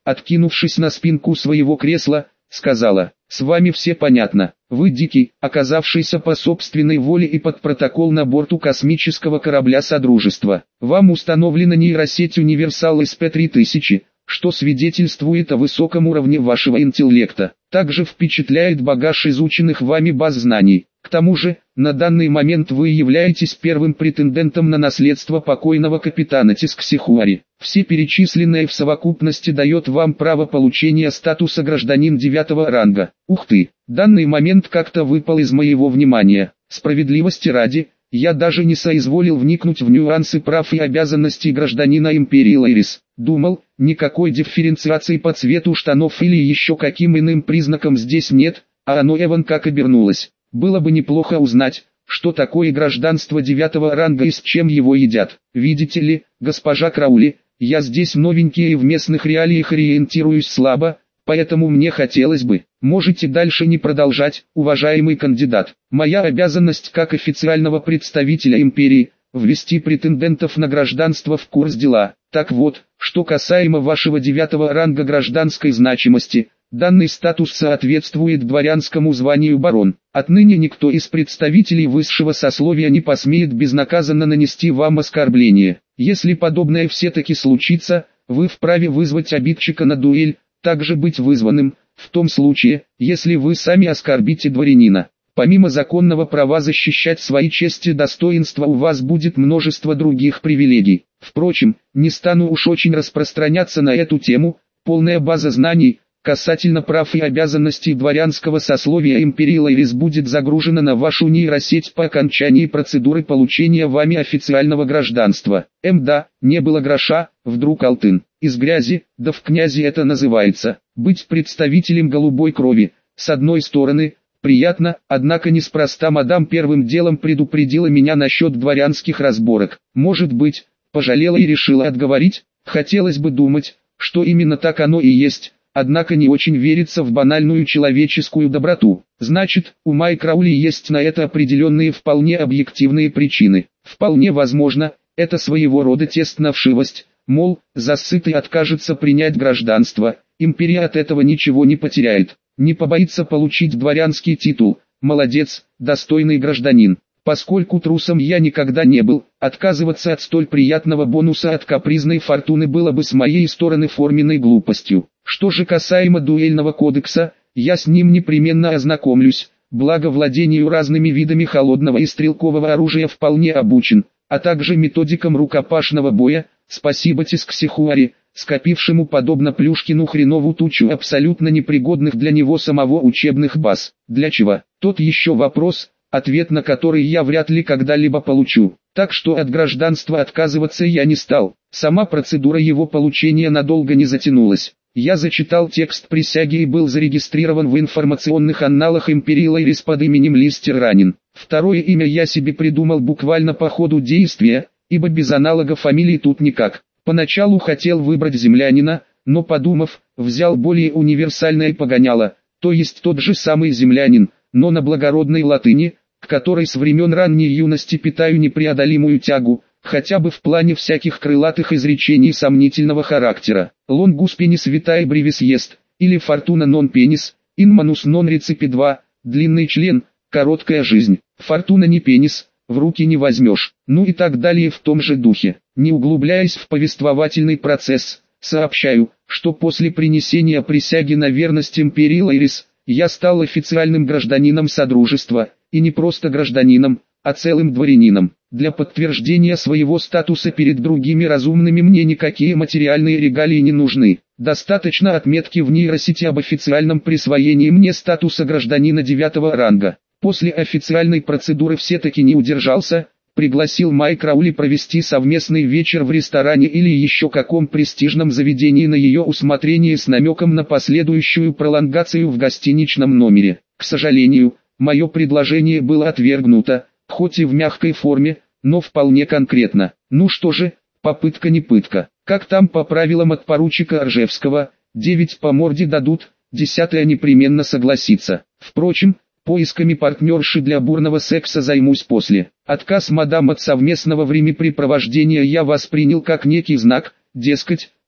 откинувшись на спинку своего кресла, сказала: «С вами все понятно. Вы дикий, оказавшийся по собственной воле и под протокол на борту космического корабля Содружества. Вам установлена нейросеть Универсал эс пи три тысячи, что свидетельствует о высоком уровне вашего интеллекта. Также впечатляет багаж изученных вами баз знаний. К тому же, на данный момент вы являетесь первым претендентом на наследство покойного капитана Тисксихуари. Все перечисленное в совокупности дает вам право получения статуса гражданин девятого ранга. Ух ты, данный момент как-то выпал из моего внимания. Справедливости ради, я даже не соизволил вникнуть в нюансы прав и обязанностей гражданина Империи Лейрис. Думал, никакой дифференциации по цвету штанов или еще каким иным признаком здесь нет, а оно эван как обернулось. Было бы неплохо узнать, что такое гражданство девятого ранга и с чем его едят. Видите ли, госпожа Краули, я здесь новенький и в местных реалиях ориентируюсь слабо, поэтому мне хотелось бы. Можете дальше не продолжать, уважаемый кандидат. Моя обязанность как официального представителя империи – ввести претендентов на гражданство в курс дела. Так вот, что касаемо вашего девятого ранга гражданской значимости, данный статус соответствует дворянскому званию барон. Отныне никто из представителей высшего сословия не посмеет безнаказанно нанести вам оскорбление. Если подобное все-таки случится, вы вправе вызвать обидчика на дуэль, также быть вызванным, в том случае, если вы сами оскорбите дворянина. Помимо законного права защищать свои честь и достоинства, у вас будет множество других привилегий. Впрочем, не стану уж очень распространяться на эту тему. Полная база знаний касательно прав и обязанностей дворянского сословия Империи Лейрис будет загружена на вашу нейросеть по окончании процедуры получения вами официального гражданства. Мда, не было гроша, вдруг алтын. Из грязи, да в князи это называется. Быть представителем голубой крови, с одной стороны, приятно, однако неспроста мадам первым делом предупредила меня насчет дворянских разборок. Может быть, пожалела и решила отговорить? Хотелось бы думать, что именно так оно и есть. Однако не очень верится в банальную человеческую доброту. Значит, у Май Краули есть на это определенные вполне объективные причины. Вполне возможно, это своего рода тест на вшивость, мол, засытый откажется принять гражданство, империя от этого ничего не потеряет. Не побоится получить дворянский титул, молодец, достойный гражданин. Поскольку трусом я никогда не был, отказываться от столь приятного бонуса от капризной фортуны было бы с моей стороны форменной глупостью. Что же касаемо дуэльного кодекса, я с ним непременно ознакомлюсь, благо владению разными видами холодного и стрелкового оружия вполне обучен, а также методикам рукопашного боя, спасибо Тисксихуари, скопившему подобно Плюшкину хренову тучу абсолютно непригодных для него самого учебных баз. Для чего? Тот еще вопрос, ответ на который я вряд ли когда-либо получу. Так что от гражданства отказываться я не стал. Сама процедура его получения надолго не затянулась. Я зачитал текст присяги и был зарегистрирован в информационных анналах Империи Лейрис под именем Листер Ранин. Второе имя я себе придумал буквально по ходу действия, ибо без аналога фамилии тут никак. Поначалу хотел выбрать землянина, но подумав, взял более универсальное погоняло, то есть тот же самый землянин, но на благородной латыни, к которой с времен ранней юности питаю непреодолимую тягу, хотя бы в плане всяких крылатых изречений сомнительного характера. Longus penis vitae brevis est, или Fortuna non penis, in manus non recipit. Длинный член, короткая жизнь. Фортуна не пенис, в руки не возьмешь. Ну и так далее в том же духе. Не углубляясь в повествовательный процесс, сообщаю, что после принесения присяги на верность Империи Лейрис, я стал официальным гражданином Содружества, и не просто гражданином, а целым дворянином. Для подтверждения своего статуса перед другими разумными мне никакие материальные регалии не нужны. Достаточно отметки в нейросети об официальном присвоении мне статуса гражданина девятого ранга. После официальной процедуры все-таки не удержался, пригласил Май Краули провести совместный вечер в ресторане или еще каком престижном заведении на ее усмотрение с намеком на последующую пролонгацию в гостиничном номере. К сожалению, мое предложение было отвергнуто, хоть и в мягкой форме, но вполне конкретно. Ну что же, попытка не пытка. Как там по правилам от поручика Ржевского, девять по морде дадут, десятая непременно согласится. Впрочем, поисками партнерши для бурного секса займусь после. Отказ мадам от совместного времяпрепровождения я воспринял как некий знак, дескать,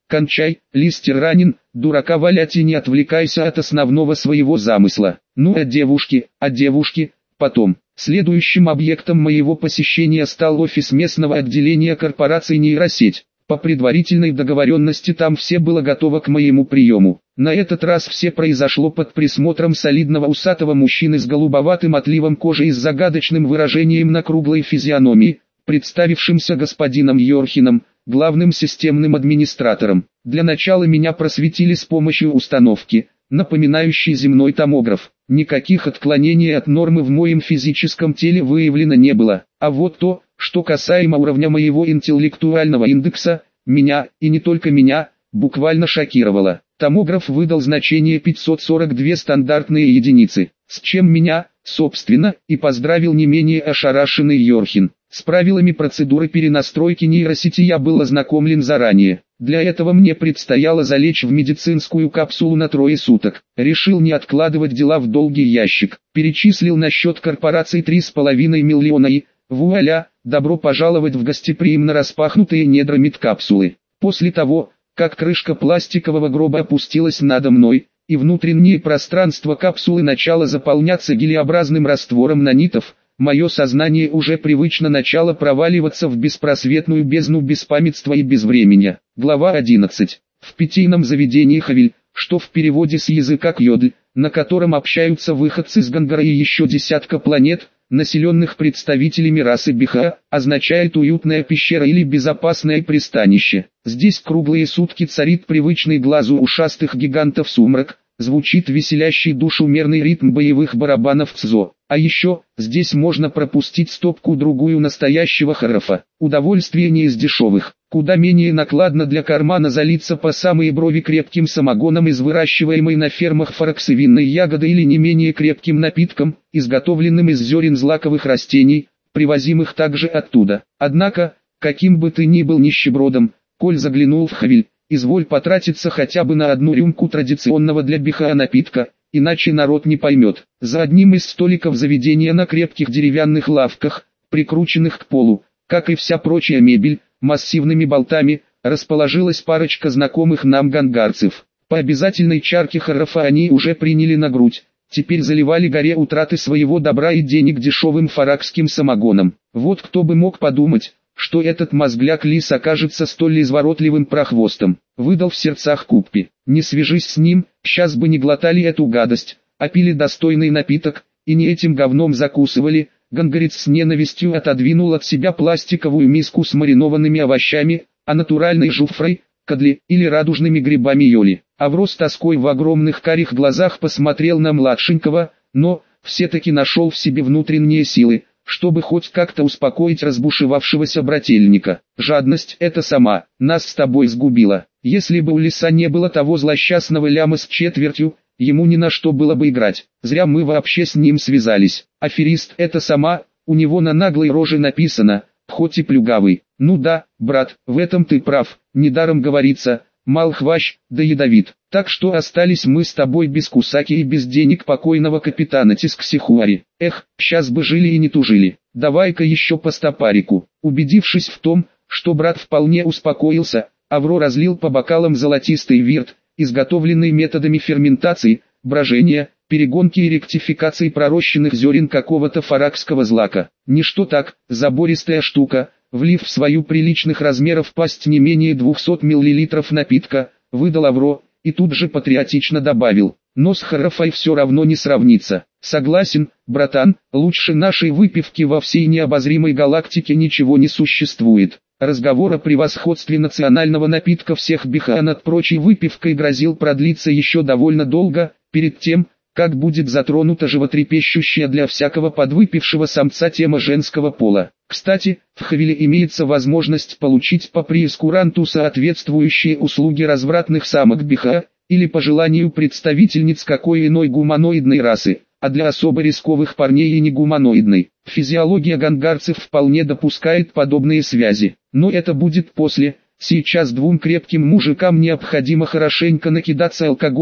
кончай, Листер ранен, дурака валять и не отвлекайся от основного своего замысла. Ну а девушки, а девушки, потом. Следующим объектом моего посещения стал офис местного отделения корпорации «Нейросеть». По предварительной договоренности там все было готово к моему приему. На этот раз все произошло под присмотром солидного усатого мужчины с голубоватым отливом кожи и с загадочным выражением на круглой физиономии, представившимся господином Йорхином, главным системным администратором. Для начала меня просветили с помощью установки, напоминающей земной томограф. Никаких отклонений от нормы в моем физическом теле выявлено не было. А вот то, что касаемо уровня моего интеллектуального индекса, меня, и не только меня, буквально шокировало. Томограф выдал значение пятьсот сорок две стандартные единицы, с чем меня, собственно, и поздравил не менее ошарашенный Йорхин. С правилами процедуры перенастройки нейросети я был ознакомлен заранее. Для этого мне предстояло залечь в медицинскую капсулу на трое суток. Решил не откладывать дела в долгий ящик. Перечислил на счет корпорации три с половиной миллиона и, вуаля, добро пожаловать в гостеприимно распахнутые недра медкапсулы. После того, как крышка пластикового гроба опустилась надо мной, и внутреннее пространство капсулы начало заполняться гелеобразным раствором нанитов, мое сознание уже привычно начало проваливаться в беспросветную бездну беспамятства и безвременья. Глава одиннадцать. В питейном заведении Хавиль, что в переводе с языка Кьодль, на котором общаются выходцы с Гангара и еще десятка планет, населенных представителями расы Биха, означает уютная пещера или безопасное пристанище. Здесь круглые сутки царит привычный глазу ушастых гигантов сумрак, звучит веселящий душу мерный ритм боевых барабанов ЦЗО. А еще, здесь можно пропустить стопку-другую настоящего харафа. Удовольствие не из дешевых. Куда менее накладно для кармана залиться по самые брови крепким самогоном из выращиваемой на фермах фараксовинной ягоды или не менее крепким напитком, изготовленным из зерен злаковых растений, привозимых также оттуда. Однако, каким бы ты ни был нищебродом, коль заглянул в Хавиль, изволь потратиться хотя бы на одну рюмку традиционного для Биха напитка, иначе народ не поймет. За одним из столиков заведения на крепких деревянных лавках, прикрученных к полу, как и вся прочая мебель, массивными болтами, расположилась парочка знакомых нам гангарцев. По обязательной чарке харафа они уже приняли на грудь, теперь заливали горе утраты своего добра и денег дешевым фаракским самогоном. Вот кто бы мог подумать, что этот мозгляк лис окажется столь изворотливым прохвостом. Выдал в сердцах Куппи. Не свяжись с ним, сейчас бы не глотали эту гадость, а пили достойный напиток, и не этим говном закусывали. Гангарец с ненавистью отодвинул от себя пластиковую миску с маринованными овощами, а натуральной жуфрой, кадли или радужными грибами йоли. Авро с тоской в огромных карих глазах посмотрел на младшенького, но все-таки нашел в себе внутренние силы, чтобы хоть как-то успокоить разбушевавшегося брательника. Жадность эта сама нас с тобой сгубила. Если бы у лиса не было того злосчастного ляма с четвертью, ему ни на что было бы играть. Зря мы вообще с ним связались. Аферист это сама, у него на наглой роже написано, хоть и плюгавый. Ну да, брат, в этом ты прав, недаром говорится, мал хвощ, да ядовит. Так что остались мы с тобой без Кусаки и без денег покойного капитана Тисксихуари. Эх, сейчас бы жили и не тужили. Давай-ка еще по стопарику. Убедившись в том, что брат вполне успокоился, Авро разлил по бокалам золотистый вирт, изготовленный методами ферментации, брожения, перегонки и ректификации пророщенных зерен какого-то фаракского злака. Ничто так, забористая штука, влив в свою приличных размеров пасть не менее двухсот миллилитров напитка, выдал Авро, и тут же патриотично добавил, но с харафой все равно не сравнится. Согласен, братан, лучше нашей выпивки во всей необозримой галактике ничего не существует. Разговор о превосходстве национального напитка всех Биха над прочей выпивкой грозил продлиться еще довольно долго, перед тем, как будет затронута животрепещущая для всякого подвыпившего самца тема женского пола. Кстати, в Хавиле имеется возможность получить по прескуранту соответствующие услуги развратных самок Биха, или по желанию представительниц какой иной гуманоидной расы, а для особо рисковых парней и негуманоидной. Физиология гангарцев вполне допускает подобные связи, но это будет после. Сейчас двум крепким мужикам необходимо хорошенько накидаться алкоголем,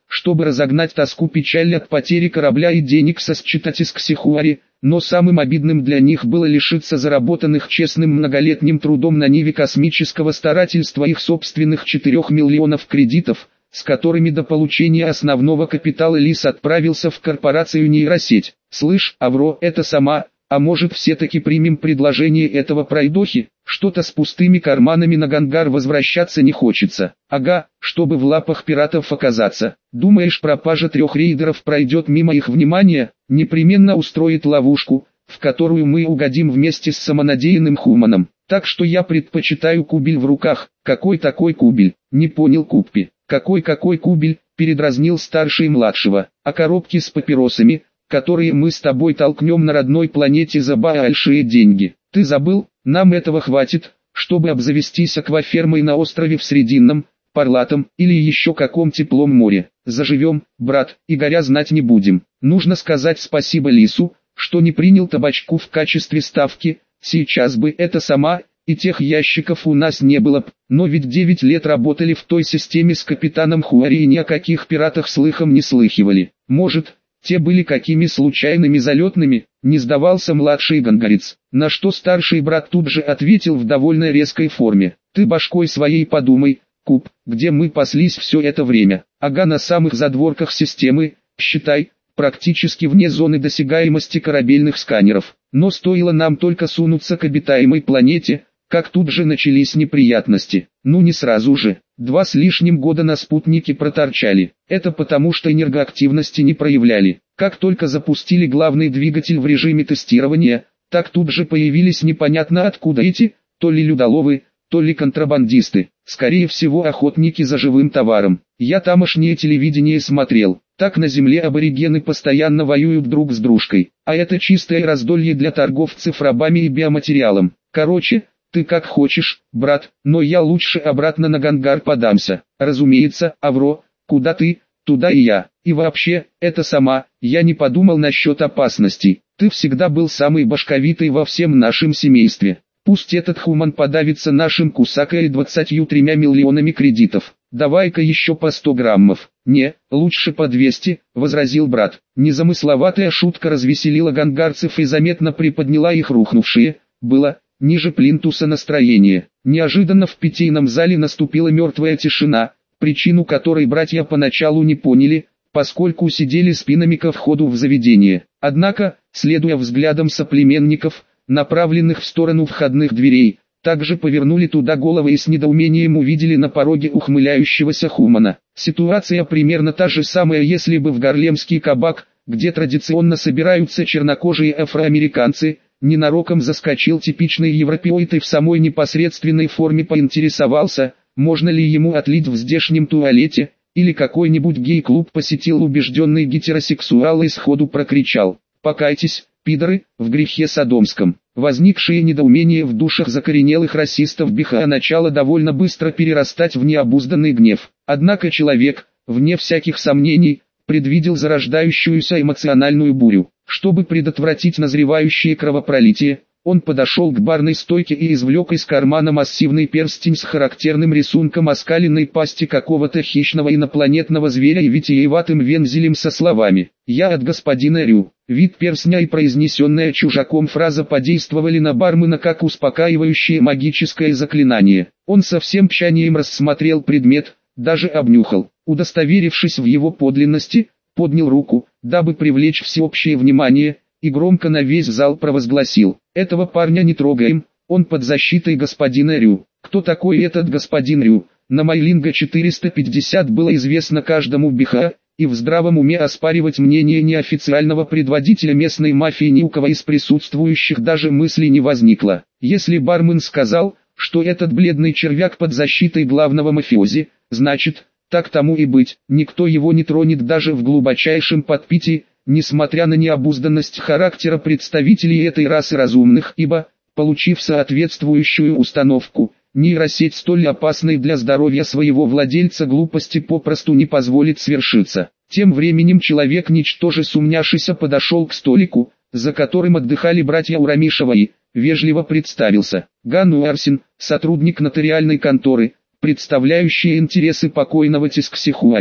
чтобы разогнать тоску печаль от потери корабля и денег со считать из Ксихуари, но самым обидным для них было лишиться заработанных честным многолетним трудом на ниве космического старательства их собственных четырёх миллионов кредитов, с которыми до получения основного капитала Лис отправился в корпорацию нейросеть. «Слышь, Авро, это сама, а может все-таки примем предложение этого пройдохи? Что-то с пустыми карманами на Гангар возвращаться не хочется. Ага, чтобы в лапах пиратов оказаться. Думаешь, пропажа трех рейдеров пройдет мимо их внимания? Непременно устроит ловушку, в которую мы угодим вместе с самонадеянным Хуманом. Так что я предпочитаю кубель в руках». «Какой такой кубель?» «Не понял Куппи». «Какой-какой кубель?» — передразнил старший младшего. «А коробки с папиросами, которые мы с тобой толкнем на родной планете за большие деньги. Ты забыл, нам этого хватит, чтобы обзавестись аквафермой на острове в Срединном, Парлатом или еще каком теплом море. Заживем, брат, и горя знать не будем. Нужно сказать спасибо Лису, что не принял табачку в качестве ставки, сейчас бы это сама, и тех ящиков у нас не было б. Но ведь девять лет работали в той системе с капитаном Хуари и ни о каких пиратах слыхом не слыхивали. Может, те были какими случайными залетными, не сдавался младший гангарец, на что старший брат тут же ответил в довольно резкой форме. Ты башкой своей подумай, Куб, где мы паслись все это время. Ага, на самых задворках системы, считай, практически вне зоны досягаемости корабельных сканеров. Но стоило нам только сунуться к обитаемой планете, как тут же начались неприятности. Ну не сразу же. Два с лишним года на спутнике проторчали. Это потому что энергоактивности не проявляли. Как только запустили главный двигатель в режиме тестирования, так тут же появились непонятно откуда эти, то ли людоловы, то ли контрабандисты. Скорее всего охотники за живым товаром. Я тамошнее телевидение смотрел. Так на земле аборигены постоянно воюют друг с дружкой. А это чистое раздолье для торговцев рабами и биоматериалом. Короче, ты как хочешь, брат, но я лучше обратно на Гангар подамся. Разумеется, Авро, куда ты, туда и я. И вообще, это сама, я не подумал насчет опасностей. Ты всегда был самый башковитый во всем нашем семействе. Пусть этот Хуман подавится нашим Кусака и двадцатью тремя миллионами кредитов. Давай-ка еще по сто граммов. Не, лучше по двести, возразил брат. Незамысловатая шутка развеселила гангарцев и заметно приподняла их рухнувшие, было, ниже плинтуса настроение. Неожиданно в питейном зале наступила мертвая тишина, причину которой братья поначалу не поняли, поскольку сидели спинами ко входу в заведение. Однако, следуя взглядам соплеменников, направленных в сторону входных дверей, также повернули туда головы и с недоумением увидели на пороге ухмыляющегося Хумана. Ситуация примерно та же самая, если бы в гарлемский кабак, где традиционно собираются чернокожие афроамериканцы, ненароком заскочил типичный европеоид и в самой непосредственной форме поинтересовался, можно ли ему отлить в здешнем туалете, или какой-нибудь гей-клуб посетил убежденный гетеросексуал и сходу прокричал: «Покайтесь, пидоры, в грехе содомском». Возникшее недоумение в душах закоренелых расистов Биха начало довольно быстро перерастать в необузданный гнев. Однако человек, вне всяких сомнений, предвидел зарождающуюся эмоциональную бурю. Чтобы предотвратить назревающее кровопролитие, он подошел к барной стойке и извлек из кармана массивный перстень с характерным рисунком оскаленной пасти какого-то хищного инопланетного зверя и витиеватым вензелем со словами: «Я от господина Рю». Вид перстня и произнесенная чужаком фраза подействовали на бармена как успокаивающее магическое заклинание. Он со всем тщанием рассмотрел предмет, даже обнюхал. Удостоверившись в его подлинности, поднял руку, дабы привлечь всеобщее внимание, и громко на весь зал провозгласил: «Этого парня не трогаем, он под защитой господина Рю». Кто такой этот господин Рю? На Майлинга четыреста пятьдесят было известно каждому Биха, и в здравом уме оспаривать мнение неофициального предводителя местной мафии ни у кого из присутствующих даже мысли не возникло. Если бармен сказал, что этот бледный червяк под защитой главного мафиози, значит, так тому и быть, никто его не тронет даже в глубочайшем подпитии, несмотря на необузданность характера представителей этой расы разумных, ибо, получив соответствующую установку, нейросеть столь опасной для здоровья своего владельца глупости попросту не позволит свершиться. Тем временем человек, ничтоже сумняшися, подошел к столику, за которым отдыхали братья Урамишева и, вежливо представился: Ган Уарсин, сотрудник нотариальной конторы, представляющий интересы покойного Тисксихуари.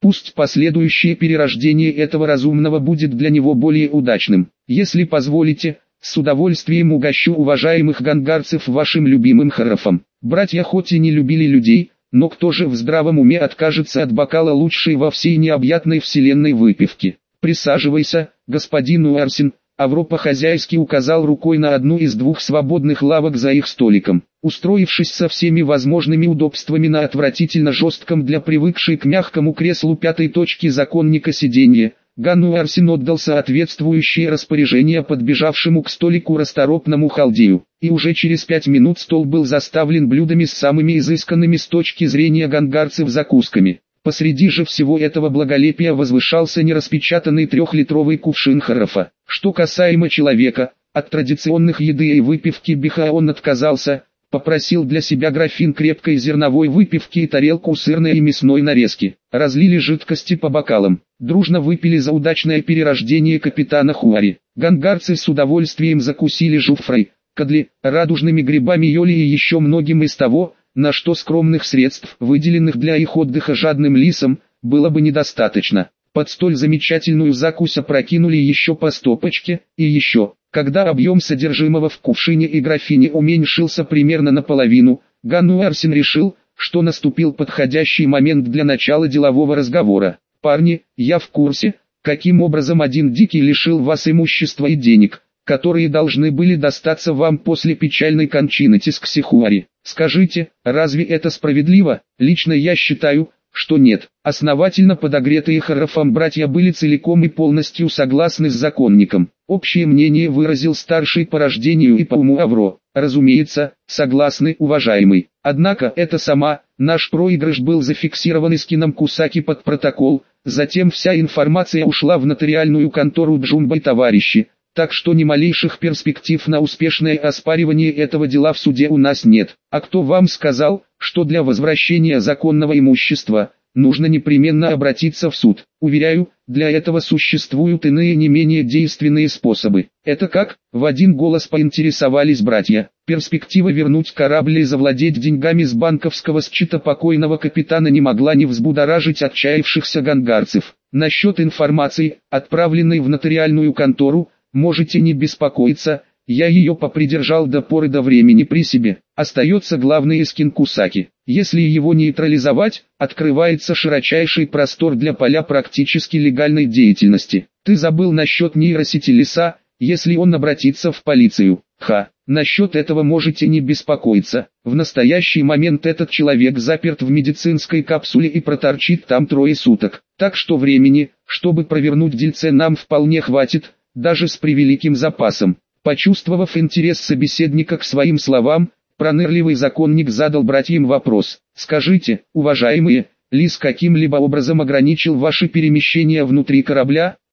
Пусть последующее перерождение этого разумного будет для него более удачным. Если позволите, с удовольствием угощу уважаемых гангарцев вашим любимым харафом. Братья хоть и не любили людей, но кто же в здравом уме откажется от бокала лучшей во всей необъятной вселенной выпивки? Присаживайся, господин Уэрсин. Авро по-хозяйски указал рукой на одну из двух свободных лавок за их столиком. Устроившись со всеми возможными удобствами на отвратительно жестком для привыкшей к мягкому креслу пятой точки законника сиденье, Ган Уэрсин отдал соответствующее распоряжение подбежавшему к столику расторопному халдею, и уже через пять минут стол был заставлен блюдами с самыми изысканными с точки зрения гангарцев закусками. Посреди же всего этого благолепия возвышался нераспечатанный трехлитровый кувшин харафа. Что касаемо человека, от традиционных еды и выпивки биха он отказался, попросил для себя графин крепкой зерновой выпивки и тарелку сырной и мясной нарезки. Разлили жидкости по бокалам, дружно выпили за удачное перерождение капитана Хуари. Гангарцы с удовольствием закусили жуфрой, кадли, радужными грибами йоли и еще многим из того, на что скромных средств, выделенных для их отдыха жадным лисам, было бы недостаточно. Под столь замечательную закусь опрокинули еще по стопочке, и еще. Когда объем содержимого в кувшине и графине уменьшился примерно наполовину, Ган Уэрсин решил, что наступил подходящий момент для начала делового разговора. «Парни, я в курсе, каким образом один дикий лишил вас имущества и денег, которые должны были достаться вам после печальной кончины Тисксихуари. Скажите, разве это справедливо? Лично я считаю, что нет». Основательно подогретые харафом братья были целиком и полностью согласны с законником. Общее мнение выразил старший по рождению и по уму Авро. Разумеется, согласны, уважаемый. Однако это сама, наш проигрыш был зафиксирован Искином Кусаки под протокол, затем вся информация ушла в нотариальную контору Джумба и товарищи. Так что ни малейших перспектив на успешное оспаривание этого дела в суде у нас нет. А кто вам сказал, что для возвращения законного имущества нужно непременно обратиться в суд? Уверяю, для этого существуют иные не менее действенные способы. Это как? В один голос поинтересовались братья. Перспектива вернуть корабль и завладеть деньгами с банковского счета покойного капитана не могла не взбудоражить отчаявшихся гангарцев. Насчет информации, отправленной в нотариальную контору, можете не беспокоиться, я ее попридержал до поры до времени при себе. Остается главный Искин Кусаки. Если его нейтрализовать, открывается широчайший простор для поля практически легальной деятельности. Ты забыл насчет нейросети Лиса, если он обратится в полицию. Ха, насчет этого можете не беспокоиться. В настоящий момент этот человек заперт в медицинской капсуле и проторчит там трое суток. Так что времени, чтобы провернуть дельце, нам вполне хватит, даже с превеликим запасом. Почувствовав интерес собеседника к своим словам, пронырливый законник задал братьям вопрос. «Скажите, уважаемые, Лис каким-либо образом ограничил ваши перемещения внутри корабля?»